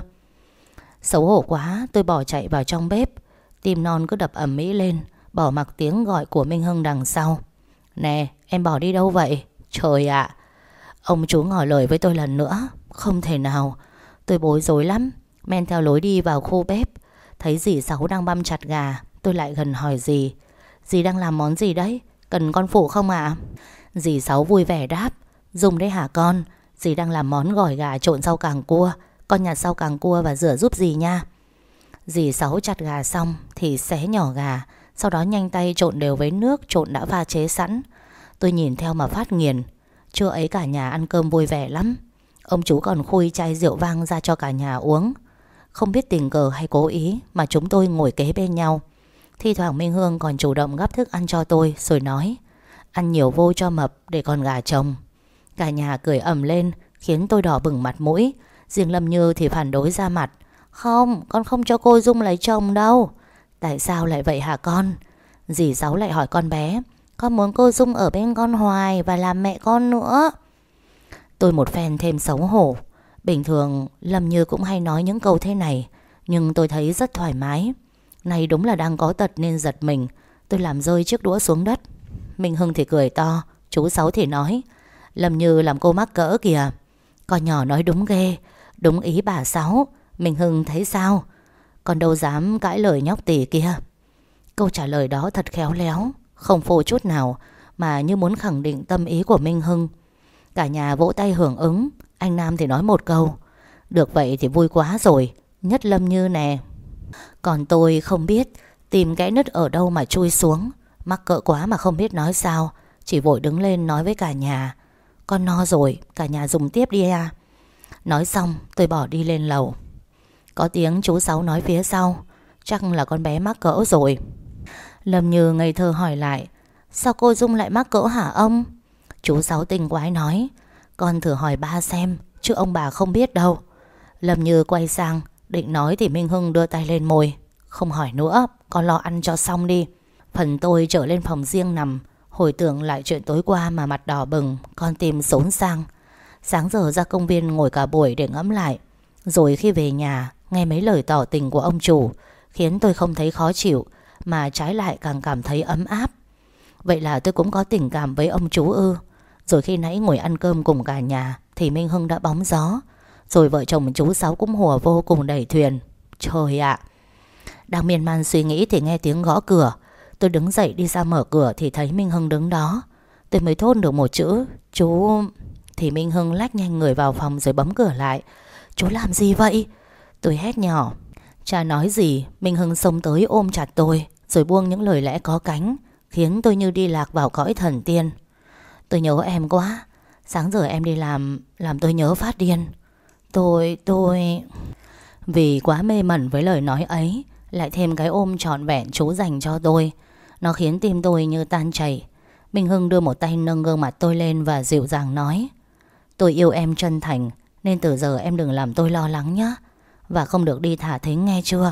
Xấu hổ quá, tôi bỏ chạy vào trong bếp. Tim non cứ đập ầm ĩ lên, bỏ mặc tiếng gọi của Minh Hưng đằng sau. Nè, em bỏ đi đâu vậy? Trời ạ! Ông chú ngỏ lời với tôi lần nữa. Không thể nào. Tôi bối rối lắm, men theo lối đi vào khu bếp. Thấy dì Sáu đang băm chặt gà. Tôi lại gần hỏi dì: dì đang làm món gì đấy? Cần con phụ không ạ? Dì Sáu vui vẻ đáp: Dùng đấy hả con? Dì đang làm món gỏi gà trộn rau càng cua. Con nhặt rau càng cua và rửa giúp dì nha. Dì Sáu chặt gà xong thì xé nhỏ gà, sau đó nhanh tay trộn đều với nước trộn đã pha chế sẵn. Tôi nhìn theo mà phát nghiền. Trưa ấy cả nhà ăn cơm vui vẻ lắm. Ông chú còn khui chai rượu vang ra cho cả nhà uống. Không biết tình cờ hay cố ý mà chúng tôi ngồi kế bên nhau. Thi thoảng Minh Hương còn chủ động gắp thức ăn cho tôi rồi nói: ăn nhiều vô cho mập để còn gà chồng. Cả nhà cười ầm lên khiến tôi đỏ bừng mặt mũi. Riêng Lâm Như thì phản đối ra mặt: không, con không cho cô Dung lấy chồng đâu. Tại sao lại vậy hả con? Dì Sáu lại hỏi con bé: con muốn cô Dung ở bên con hoài và làm mẹ con nữa. Tôi một phen thêm xấu hổ. Bình thường Lâm Như cũng hay nói những câu thế này, nhưng tôi thấy rất thoải mái. Này đúng là đang có tật nên giật mình. Tôi làm rơi chiếc đũa xuống đất. Minh Hưng thì cười to. Chú Sáu thì nói: Lâm Như làm cô mắc cỡ kìa. Con nhỏ nói đúng ghê. Đúng ý bà Sáu. Minh Hưng thấy sao? Con đâu dám cãi lời nhóc tỉ kia. Câu trả lời đó thật khéo léo, không phô chút nào, mà như muốn khẳng định tâm ý của Minh Hưng. Cả nhà vỗ tay hưởng ứng. Anh Nam thì nói một câu: được vậy thì vui quá rồi, nhất Lâm Như nè. Còn tôi không biết tìm cái nứt ở đâu mà chui xuống. Mắc cỡ quá mà không biết nói sao, chỉ vội đứng lên nói với cả nhà: con no rồi, cả nhà dùng tiếp đi à. Nói xong tôi bỏ đi lên lầu. Có tiếng chú Sáu nói phía sau: chắc là con bé mắc cỡ rồi. Lâm Như ngây thơ hỏi lại: sao cô Dung lại mắc cỡ hả ông? Chú Sáu tinh quái nói: con thử hỏi ba xem, chứ ông bà không biết đâu. Lâm Như quay sang định nói thì Minh Hưng đưa tay lên môi: không hỏi nữa, con lo ăn cho xong đi. Phần tôi trở lên phòng riêng nằm, hồi tưởng lại chuyện tối qua mà mặt đỏ bừng, con tim xốn sang. Sáng giờ ra công viên ngồi cả buổi để ngẫm lại. Rồi khi về nhà nghe mấy lời tỏ tình của ông chủ, khiến tôi không thấy khó chịu, mà trái lại càng cảm thấy ấm áp. Vậy là tôi cũng có tình cảm với ông chú ư? Rồi khi nãy ngồi ăn cơm cùng cả nhà thì Minh Hưng đã bóng gió. Rồi vợ chồng chú Sáu cũng hùa vô cùng đẩy thuyền. Trời ạ! Đang miên man suy nghĩ thì nghe tiếng gõ cửa. Tôi đứng dậy đi ra mở cửa thì thấy Minh Hưng đứng đó. Tôi mới thốt được một chữ: chú. Thì Minh Hưng lách nhanh người vào phòng rồi bấm cửa lại. Chú làm gì vậy? Tôi hét nhỏ. Chả nói gì, Minh Hưng xông tới ôm chặt tôi, rồi buông những lời lẽ có cánh, khiến tôi như đi lạc vào cõi thần tiên. Tôi nhớ em quá. Sáng giờ em đi làm Làm tôi nhớ phát điên. Tôi, tôi... Vì quá mê mẩn với lời nói ấy, lại thêm cái ôm trọn vẹn chú dành cho tôi, nó khiến tim tôi như tan chảy. Minh Hưng đưa một tay nâng gương mặt tôi lên và dịu dàng nói: tôi yêu em chân thành, nên từ giờ em đừng làm tôi lo lắng nhé. Và không được đi thả thính nghe chưa?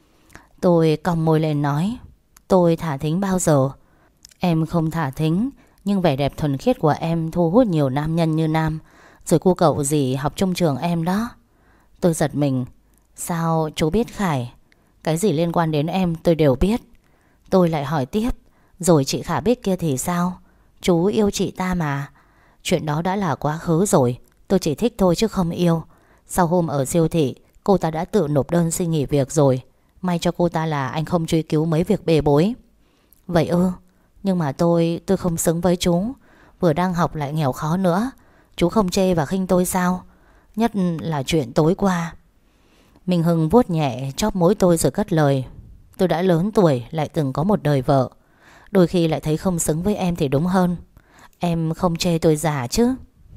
Tôi cong môi lên nói: tôi thả thính bao giờ? Em không thả thính, nhưng vẻ đẹp thuần khiết của em thu hút nhiều nam nhân như Nam. Rồi cu cậu gì học chung trường em đó. Tôi giật mình. Sao chú biết Khải? Cái gì liên quan đến em tôi đều biết. Tôi lại hỏi tiếp: rồi chị Khả Bích kia thì sao? Chú yêu chị ta mà. Chuyện đó đã là quá khứ rồi. Tôi chỉ thích thôi chứ không yêu. Sau hôm ở siêu thị, cô ta đã tự nộp đơn xin nghỉ việc rồi. May cho cô ta là anh không truy cứu mấy việc bê bối. Vậy ư? Nhưng mà tôi, tôi không xứng với chú. Vừa đang học lại nghèo khó nữa. Chú không chê và khinh tôi sao? Nhất là chuyện tối qua. Minh Hưng vuốt nhẹ chóp mũi tôi rồi cất lời: tôi đã lớn tuổi, lại từng có một đời vợ. Đôi khi lại thấy không xứng với em thì đúng hơn. Em không chê tôi già chứ?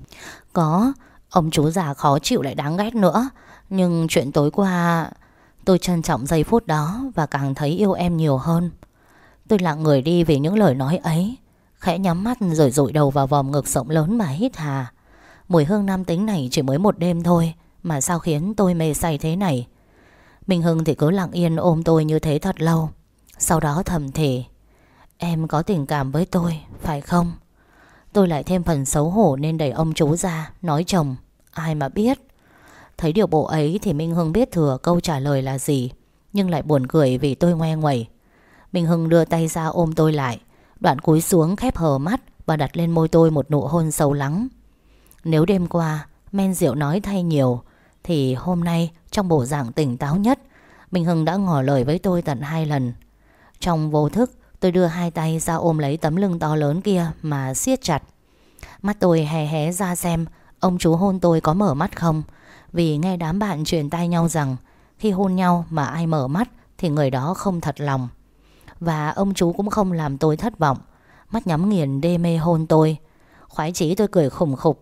Có. Ông chú già khó chịu lại đáng ghét nữa. Nhưng chuyện tối qua, tôi trân trọng giây phút đó và càng thấy yêu em nhiều hơn. Tôi lặng người đi vì những lời nói ấy, khẽ nhắm mắt rồi dụi đầu vào vòng ngực rộng lớn mà hít hà. Mùi hương nam tính này chỉ mới một đêm thôi mà sao khiến tôi mê say thế này. Minh Hưng thì cứ lặng yên ôm tôi như thế thật lâu. Sau đó thầm thì: em có tình cảm với tôi, phải không? Tôi lại thêm phần xấu hổ nên đẩy ông chú ra, nói chồng: ai mà biết. Thấy điều bộ ấy thì Minh Hưng biết thừa câu trả lời là gì, nhưng lại buồn cười vì tôi ngoe nguẩy. Minh Hưng đưa tay ra ôm tôi lại, đoạn cúi xuống khép hờ mắt và đặt lên môi tôi một nụ hôn sâu lắng. Nếu đêm qua men rượu nói thay nhiều, thì hôm nay trong bộ dạng tỉnh táo nhất, Minh Hưng đã ngỏ lời với tôi tận hai lần. Trong vô thức, tôi đưa hai tay ra ôm lấy tấm lưng to lớn kia mà siết chặt. Mắt tôi hé hé ra xem ông chú hôn tôi có mở mắt không, vì nghe đám bạn truyền tai nhau rằng khi hôn nhau mà ai mở mắt thì người đó không thật lòng. Và ông chú cũng không làm tôi thất vọng, mắt nhắm nghiền đê mê hôn tôi. Khoái chí tôi cười khủng khục.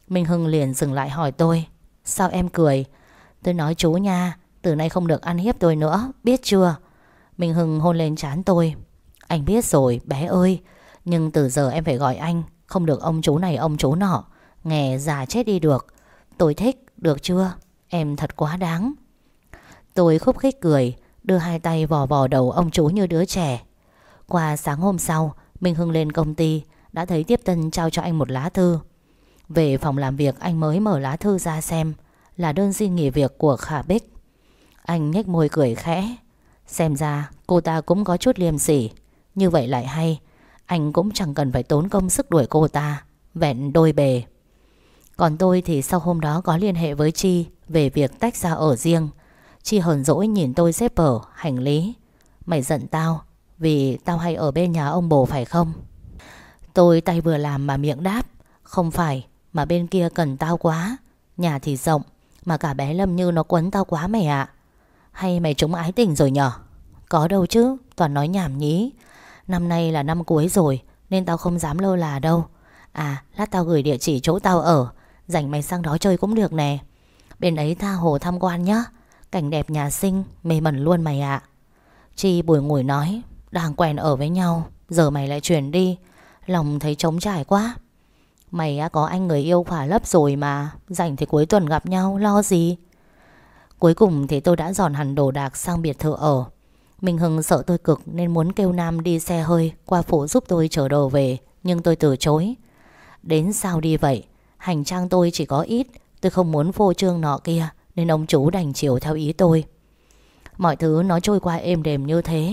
Minh Hưng liền dừng lại hỏi tôi: Sao em cười? Tôi nói chú nha, từ nay không được ăn hiếp tôi nữa, biết chưa? Minh Hưng hôn lên trán tôi: Anh biết rồi bé ơi, nhưng từ giờ em phải gọi anh, không được ông chú này ông chú nọ, nghe già chết đi được. Tôi thích, được chưa? Em thật quá đáng. Tôi khúc khích cười, đưa hai tay vò vò đầu ông chú như đứa trẻ. Qua sáng hôm sau, Minh Hưng lên công ty, đã thấy tiếp tân trao cho anh một lá thư. Về phòng làm việc, anh mới mở lá thư ra xem, là đơn xin nghỉ việc của Khả Bích. Anh nhếch môi cười khẽ. Xem ra cô ta cũng có chút liêm sỉ. Như vậy lại hay, anh cũng chẳng cần phải tốn công sức đuổi cô ta, vẹn đôi bề. Còn tôi thì sau hôm đó có liên hệ với Chi về việc tách ra ở riêng. Chi hờn dỗi nhìn tôi xếp vở, hành lý. Mày giận tao vì tao hay ở bên nhà ông bồ phải không? Tôi tay vừa làm mà miệng đáp: Không phải, mà bên kia cần tao quá. Nhà thì rộng, mà cả bé Lâm Như nó quấn tao quá mày ạ. Hay mày trúng ái tình rồi nhở? Có đâu chứ, toàn nói nhảm nhí. Năm nay là năm cuối rồi, nên tao không dám lơ là đâu. À, lát tao gửi địa chỉ chỗ tao ở, rảnh mày sang đó chơi cũng được nè. Bên ấy tha hồ tham quan nhá. Cảnh đẹp nhà xinh, mê mẩn luôn mày ạ. Chi bùi ngùi nói: Đang quen ở với nhau, giờ mày lại chuyển đi, lòng thấy trống trải quá. Mày đã có anh người yêu khỏa lấp rồi mà, rảnh thì cuối tuần gặp nhau, lo gì. Cuối cùng thì tôi đã dọn hẳn đồ đạc sang biệt thự ở. Minh Hưng sợ tôi cực nên muốn kêu Nam đi xe hơi qua phủ giúp tôi chở đồ về, nhưng tôi từ chối. Đến sao đi vậy, hành trang tôi chỉ có ít, tôi không muốn phô trương nọ kia, nên ông chú đành chiều theo ý tôi. Mọi thứ nó trôi qua êm đềm như thế.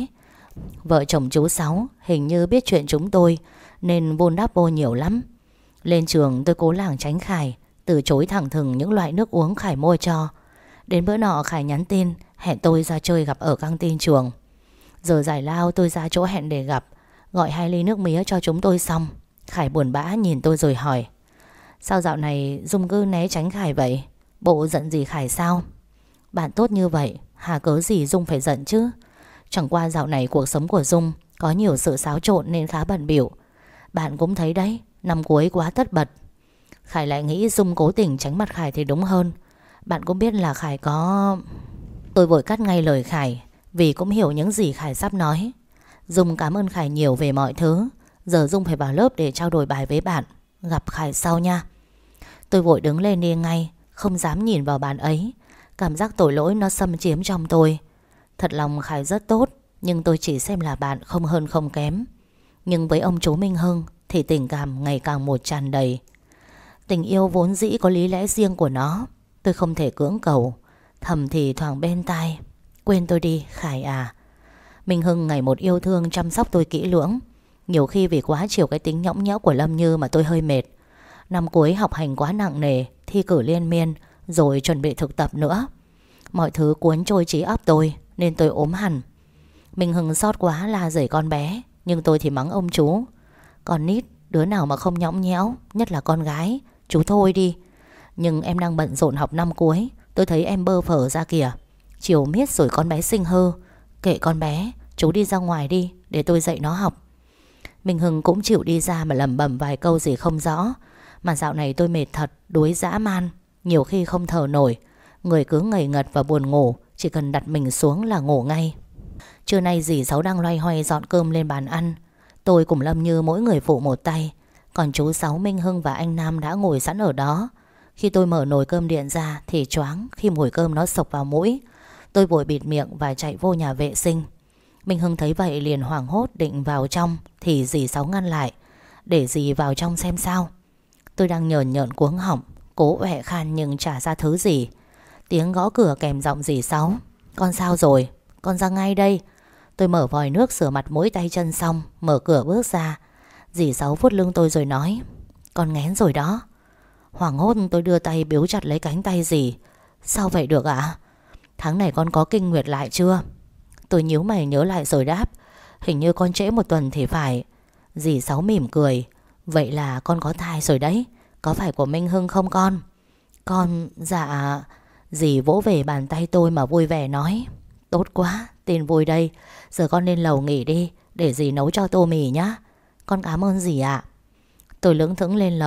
Vợ chồng chú Sáu hình như biết chuyện chúng tôi, nên vun đắp vô nhiều lắm. Lên trường tôi cố lảng tránh Khải, từ chối thẳng thừng những loại nước uống Khải mua cho. Đến bữa nọ Khải nhắn tin hẹn tôi ra chơi gặp ở căng tin trường. Giờ giải lao tôi ra chỗ hẹn để gặp, gọi hai ly nước mía cho chúng tôi xong. Khải buồn bã nhìn tôi rồi hỏi: Sao dạo này Dung cứ né tránh Khải vậy? Bộ giận gì Khải sao? Bạn tốt như vậy, hà cớ gì Dung phải giận chứ? Chẳng qua dạo này cuộc sống của Dung có nhiều sự xáo trộn nên khá bận bịu. Bạn cũng thấy đấy, năm cuối quá tất bật. Khải lại nghĩ Dung cố tình tránh mặt Khải thì đúng hơn. Bạn cũng biết là Khải có... Tôi vội cắt ngay lời Khải, vì cũng hiểu những gì Khải sắp nói. Dung cảm ơn Khải nhiều về mọi thứ. Giờ Dung phải vào lớp để trao đổi bài với bạn. Gặp Khải sau nha. Tôi vội đứng lên đi ngay, không dám nhìn vào bạn ấy. Cảm giác tội lỗi nó xâm chiếm trong tôi. Thật lòng Khải rất tốt, nhưng tôi chỉ xem là bạn, không hơn không kém. Nhưng với ông chú Minh Hưng thì tình cảm ngày càng một tràn đầy. Tình yêu vốn dĩ có lý lẽ riêng của nó, tôi không thể cưỡng cầu. Thầm thì thoảng bên tai: Quên tôi đi Khải à. Minh Hưng ngày một yêu thương chăm sóc tôi kỹ lưỡng. Nhiều khi vì quá chiều cái tính nhõng nhẽo của Lâm Như mà tôi hơi mệt. Năm cuối học hành quá nặng nề, thi cử liên miên, rồi chuẩn bị thực tập nữa. Mọi thứ cuốn trôi trí óc tôi, nên tôi ốm hẳn. Minh Hưng xót quá la rầy con bé, nhưng tôi thì mắng ông chú: Con nít, đứa nào mà không nhõng nhẽo, nhất là con gái, chú thôi đi. Nhưng em đang bận rộn học năm cuối, tôi thấy em bơ phờ ra kìa. Chiều miết rồi con bé sinh hư. Kệ con bé, chú đi ra ngoài đi, để tôi dạy nó học. Minh Hưng cũng chịu đi ra mà lẩm bẩm vài câu gì không rõ. Mà dạo này tôi mệt thật, đuối dã man, nhiều khi không thở nổi. Người cứ ngây ngật và buồn ngủ, chỉ cần đặt mình xuống là ngủ ngay. Trưa nay dì Sáu đang loay hoay dọn cơm lên bàn ăn. Tôi cùng Lâm Như mỗi người phụ một tay, còn chú Sáu, Minh Hưng và anh Nam đã ngồi sẵn ở đó. Khi tôi mở nồi cơm điện ra thì choáng khi mùi cơm nó xộc vào mũi. Tôi vội bịt miệng và chạy vô nhà vệ sinh. Minh Hưng thấy vậy liền hoảng hốt định vào trong, thì dì Sáu ngăn lại: Để dì vào trong xem sao. Tôi đang nhờn nhợn cuống họng, cố ọe khan nhưng chả ra thứ gì. Tiếng gõ cửa kèm giọng dì Sáu: Con sao rồi? Con ra ngay đây. Tôi mở vòi nước rửa mặt mũi tay chân xong, mở cửa bước ra. Dì Sáu vuốt lưng tôi rồi nói: Con nghén rồi đó. Hoảng hốt tôi đưa tay biếu chặt lấy cánh tay dì. Sao vậy được ạ? Tháng này con có kinh nguyệt lại chưa? Tôi nhíu mày nhớ lại rồi đáp: Hình như con trễ một tuần thì phải. Dì Sáu mỉm cười: Vậy là con có thai rồi đấy. Có phải của Minh Hưng không con? Con... dạ... Dì vỗ về bàn tay tôi mà vui vẻ nói: Tốt quá, tin vui đây. Giờ con lên lầu nghỉ đi, để dì nấu cho tô mì nhá. Con cảm ơn dì ạ. Tôi lững thững lên lầu.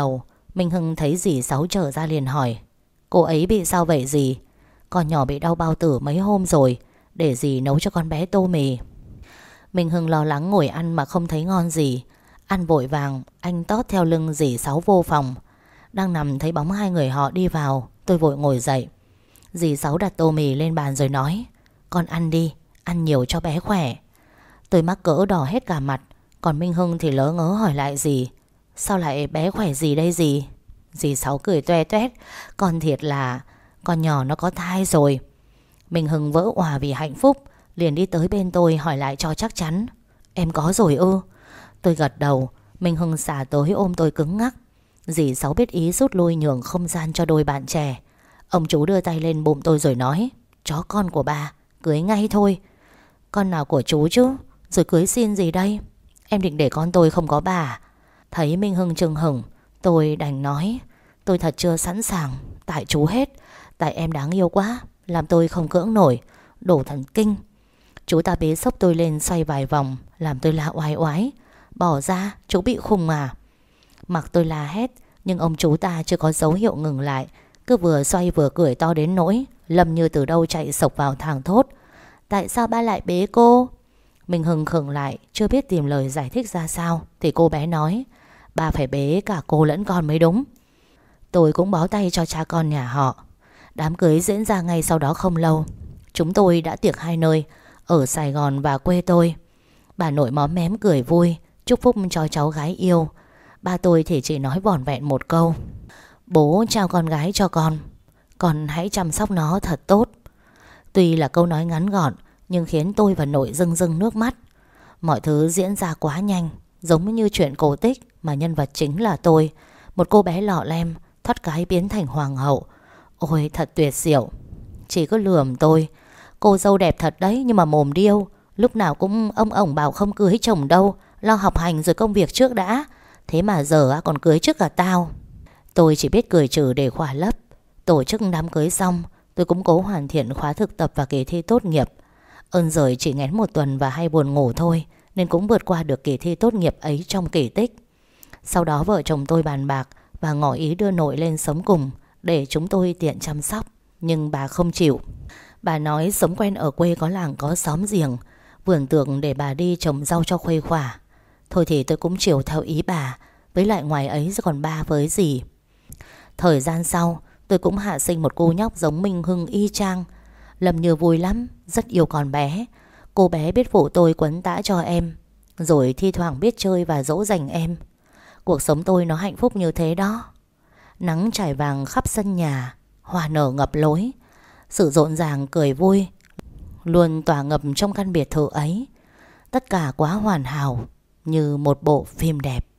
Minh Hưng thấy dì Sáu trở ra liền hỏi: Cô ấy bị sao vậy dì? Con nhỏ bị đau bao tử mấy hôm rồi, để dì nấu cho con bé tô mì. Minh Hưng lo lắng ngồi ăn mà không thấy ngon gì. Ăn vội vàng, anh tót theo lưng dì Sáu vô phòng. Đang nằm thấy bóng hai người họ đi vào, tôi vội ngồi dậy. Dì Sáu đặt tô mì lên bàn rồi nói: Con ăn đi, ăn nhiều cho bé khỏe. Tôi mắc cỡ đỏ hết cả mặt. Còn Minh Hưng thì lỡ ngớ hỏi lại dì: Sao lại bé khỏe gì đây dì? Dì Sáu cười toe toét: Con thiệt là con nhỏ nó có thai rồi. Minh Hưng vỡ òa vì hạnh phúc, liền đi tới bên tôi hỏi lại cho chắc chắn: Em có rồi ư? Tôi gật đầu. Minh Hưng xả tới ôm tôi cứng ngắc. Dì Sáu biết ý rút lui nhường không gian cho đôi bạn trẻ. Ông chú đưa tay lên bụng tôi rồi nói: Chó con của bà, cưới ngay thôi. Con nào của chú chứ? Rồi cưới xin gì đây? Em định để con tôi không có bà? Thấy Minh Hưng chừng hửng, tôi đành nói: Tôi thật chưa sẵn sàng. Tại chú hết. Tại em đáng yêu quá, làm tôi không cưỡng nổi. Đổ thần kinh. Chú ta bế xốc tôi lên xoay vài vòng, làm tôi la oái oái: Bỏ ra, chú bị khùng à? Mặc tôi la hét, nhưng ông chú ta chưa có dấu hiệu ngừng lại, cứ vừa xoay vừa cười to đến nỗi Lâm như từ đâu chạy sộc vào thẳng thốt: Tại sao ba lại bế cô? Minh Hưng khựng lại, chưa biết tìm lời giải thích ra sao, thì cô bé nói: Ba phải bế cả cô lẫn con mới đúng. Tôi cũng bó tay cho cha con nhà họ. Đám cưới diễn ra ngay sau đó không lâu. Chúng tôi đã tiệc hai nơi, ở Sài Gòn và quê tôi. Bà nội móm mém cười vui, chúc phúc cho cháu gái yêu. Ba tôi thì chỉ nói vỏn vẹn một câu: Bố trao con gái cho con, con hãy chăm sóc nó thật tốt. Tuy là câu nói ngắn gọn, nhưng khiến tôi và nội rưng rưng nước mắt. Mọi thứ diễn ra quá nhanh, giống như chuyện cổ tích mà nhân vật chính là tôi, một cô bé lọ lem, thoát cái biến thành hoàng hậu. Ôi thật tuyệt diệu. Chị cứ lườm tôi: Cô dâu đẹp thật đấy, nhưng mà mồm điêu. Lúc nào cũng ông ổng bảo không cưới chồng đâu, lo học hành rồi công việc trước đã. Thế mà giờ còn cưới trước cả tao. Tôi chỉ biết cười trừ để khỏa lấp. Tổ chức đám cưới xong, tôi cũng cố hoàn thiện khóa thực tập và kỳ thi tốt nghiệp. Ơn giời chỉ nghén một tuần và hay buồn ngủ thôi, nên cũng vượt qua được kỳ thi tốt nghiệp ấy trong kỳ tích. Sau đó vợ chồng tôi bàn bạc và ngỏ ý đưa nội lên sống cùng, để chúng tôi tiện chăm sóc. Nhưng bà không chịu. Bà nói sống quen ở quê có làng có xóm giềng, vườn tược để bà đi trồng rau cho khuây khỏa. Thôi thì tôi cũng chiều theo ý bà. Với lại ngoài ấy còn ba với dì. Thời gian sau, tôi cũng hạ sinh một cô nhóc giống Minh Hưng y chang. Lâm Như vui lắm, rất yêu con bé. Cô bé biết phụ tôi quấn tã cho em, rồi thi thoảng biết chơi và dỗ dành em. Cuộc sống tôi nó hạnh phúc như thế đó. Nắng trải vàng khắp sân nhà, hoa nở ngập lối. Sự rộn ràng cười vui luôn tỏa ngập trong căn biệt thự ấy. Tất cả quá hoàn hảo, như một bộ phim đẹp.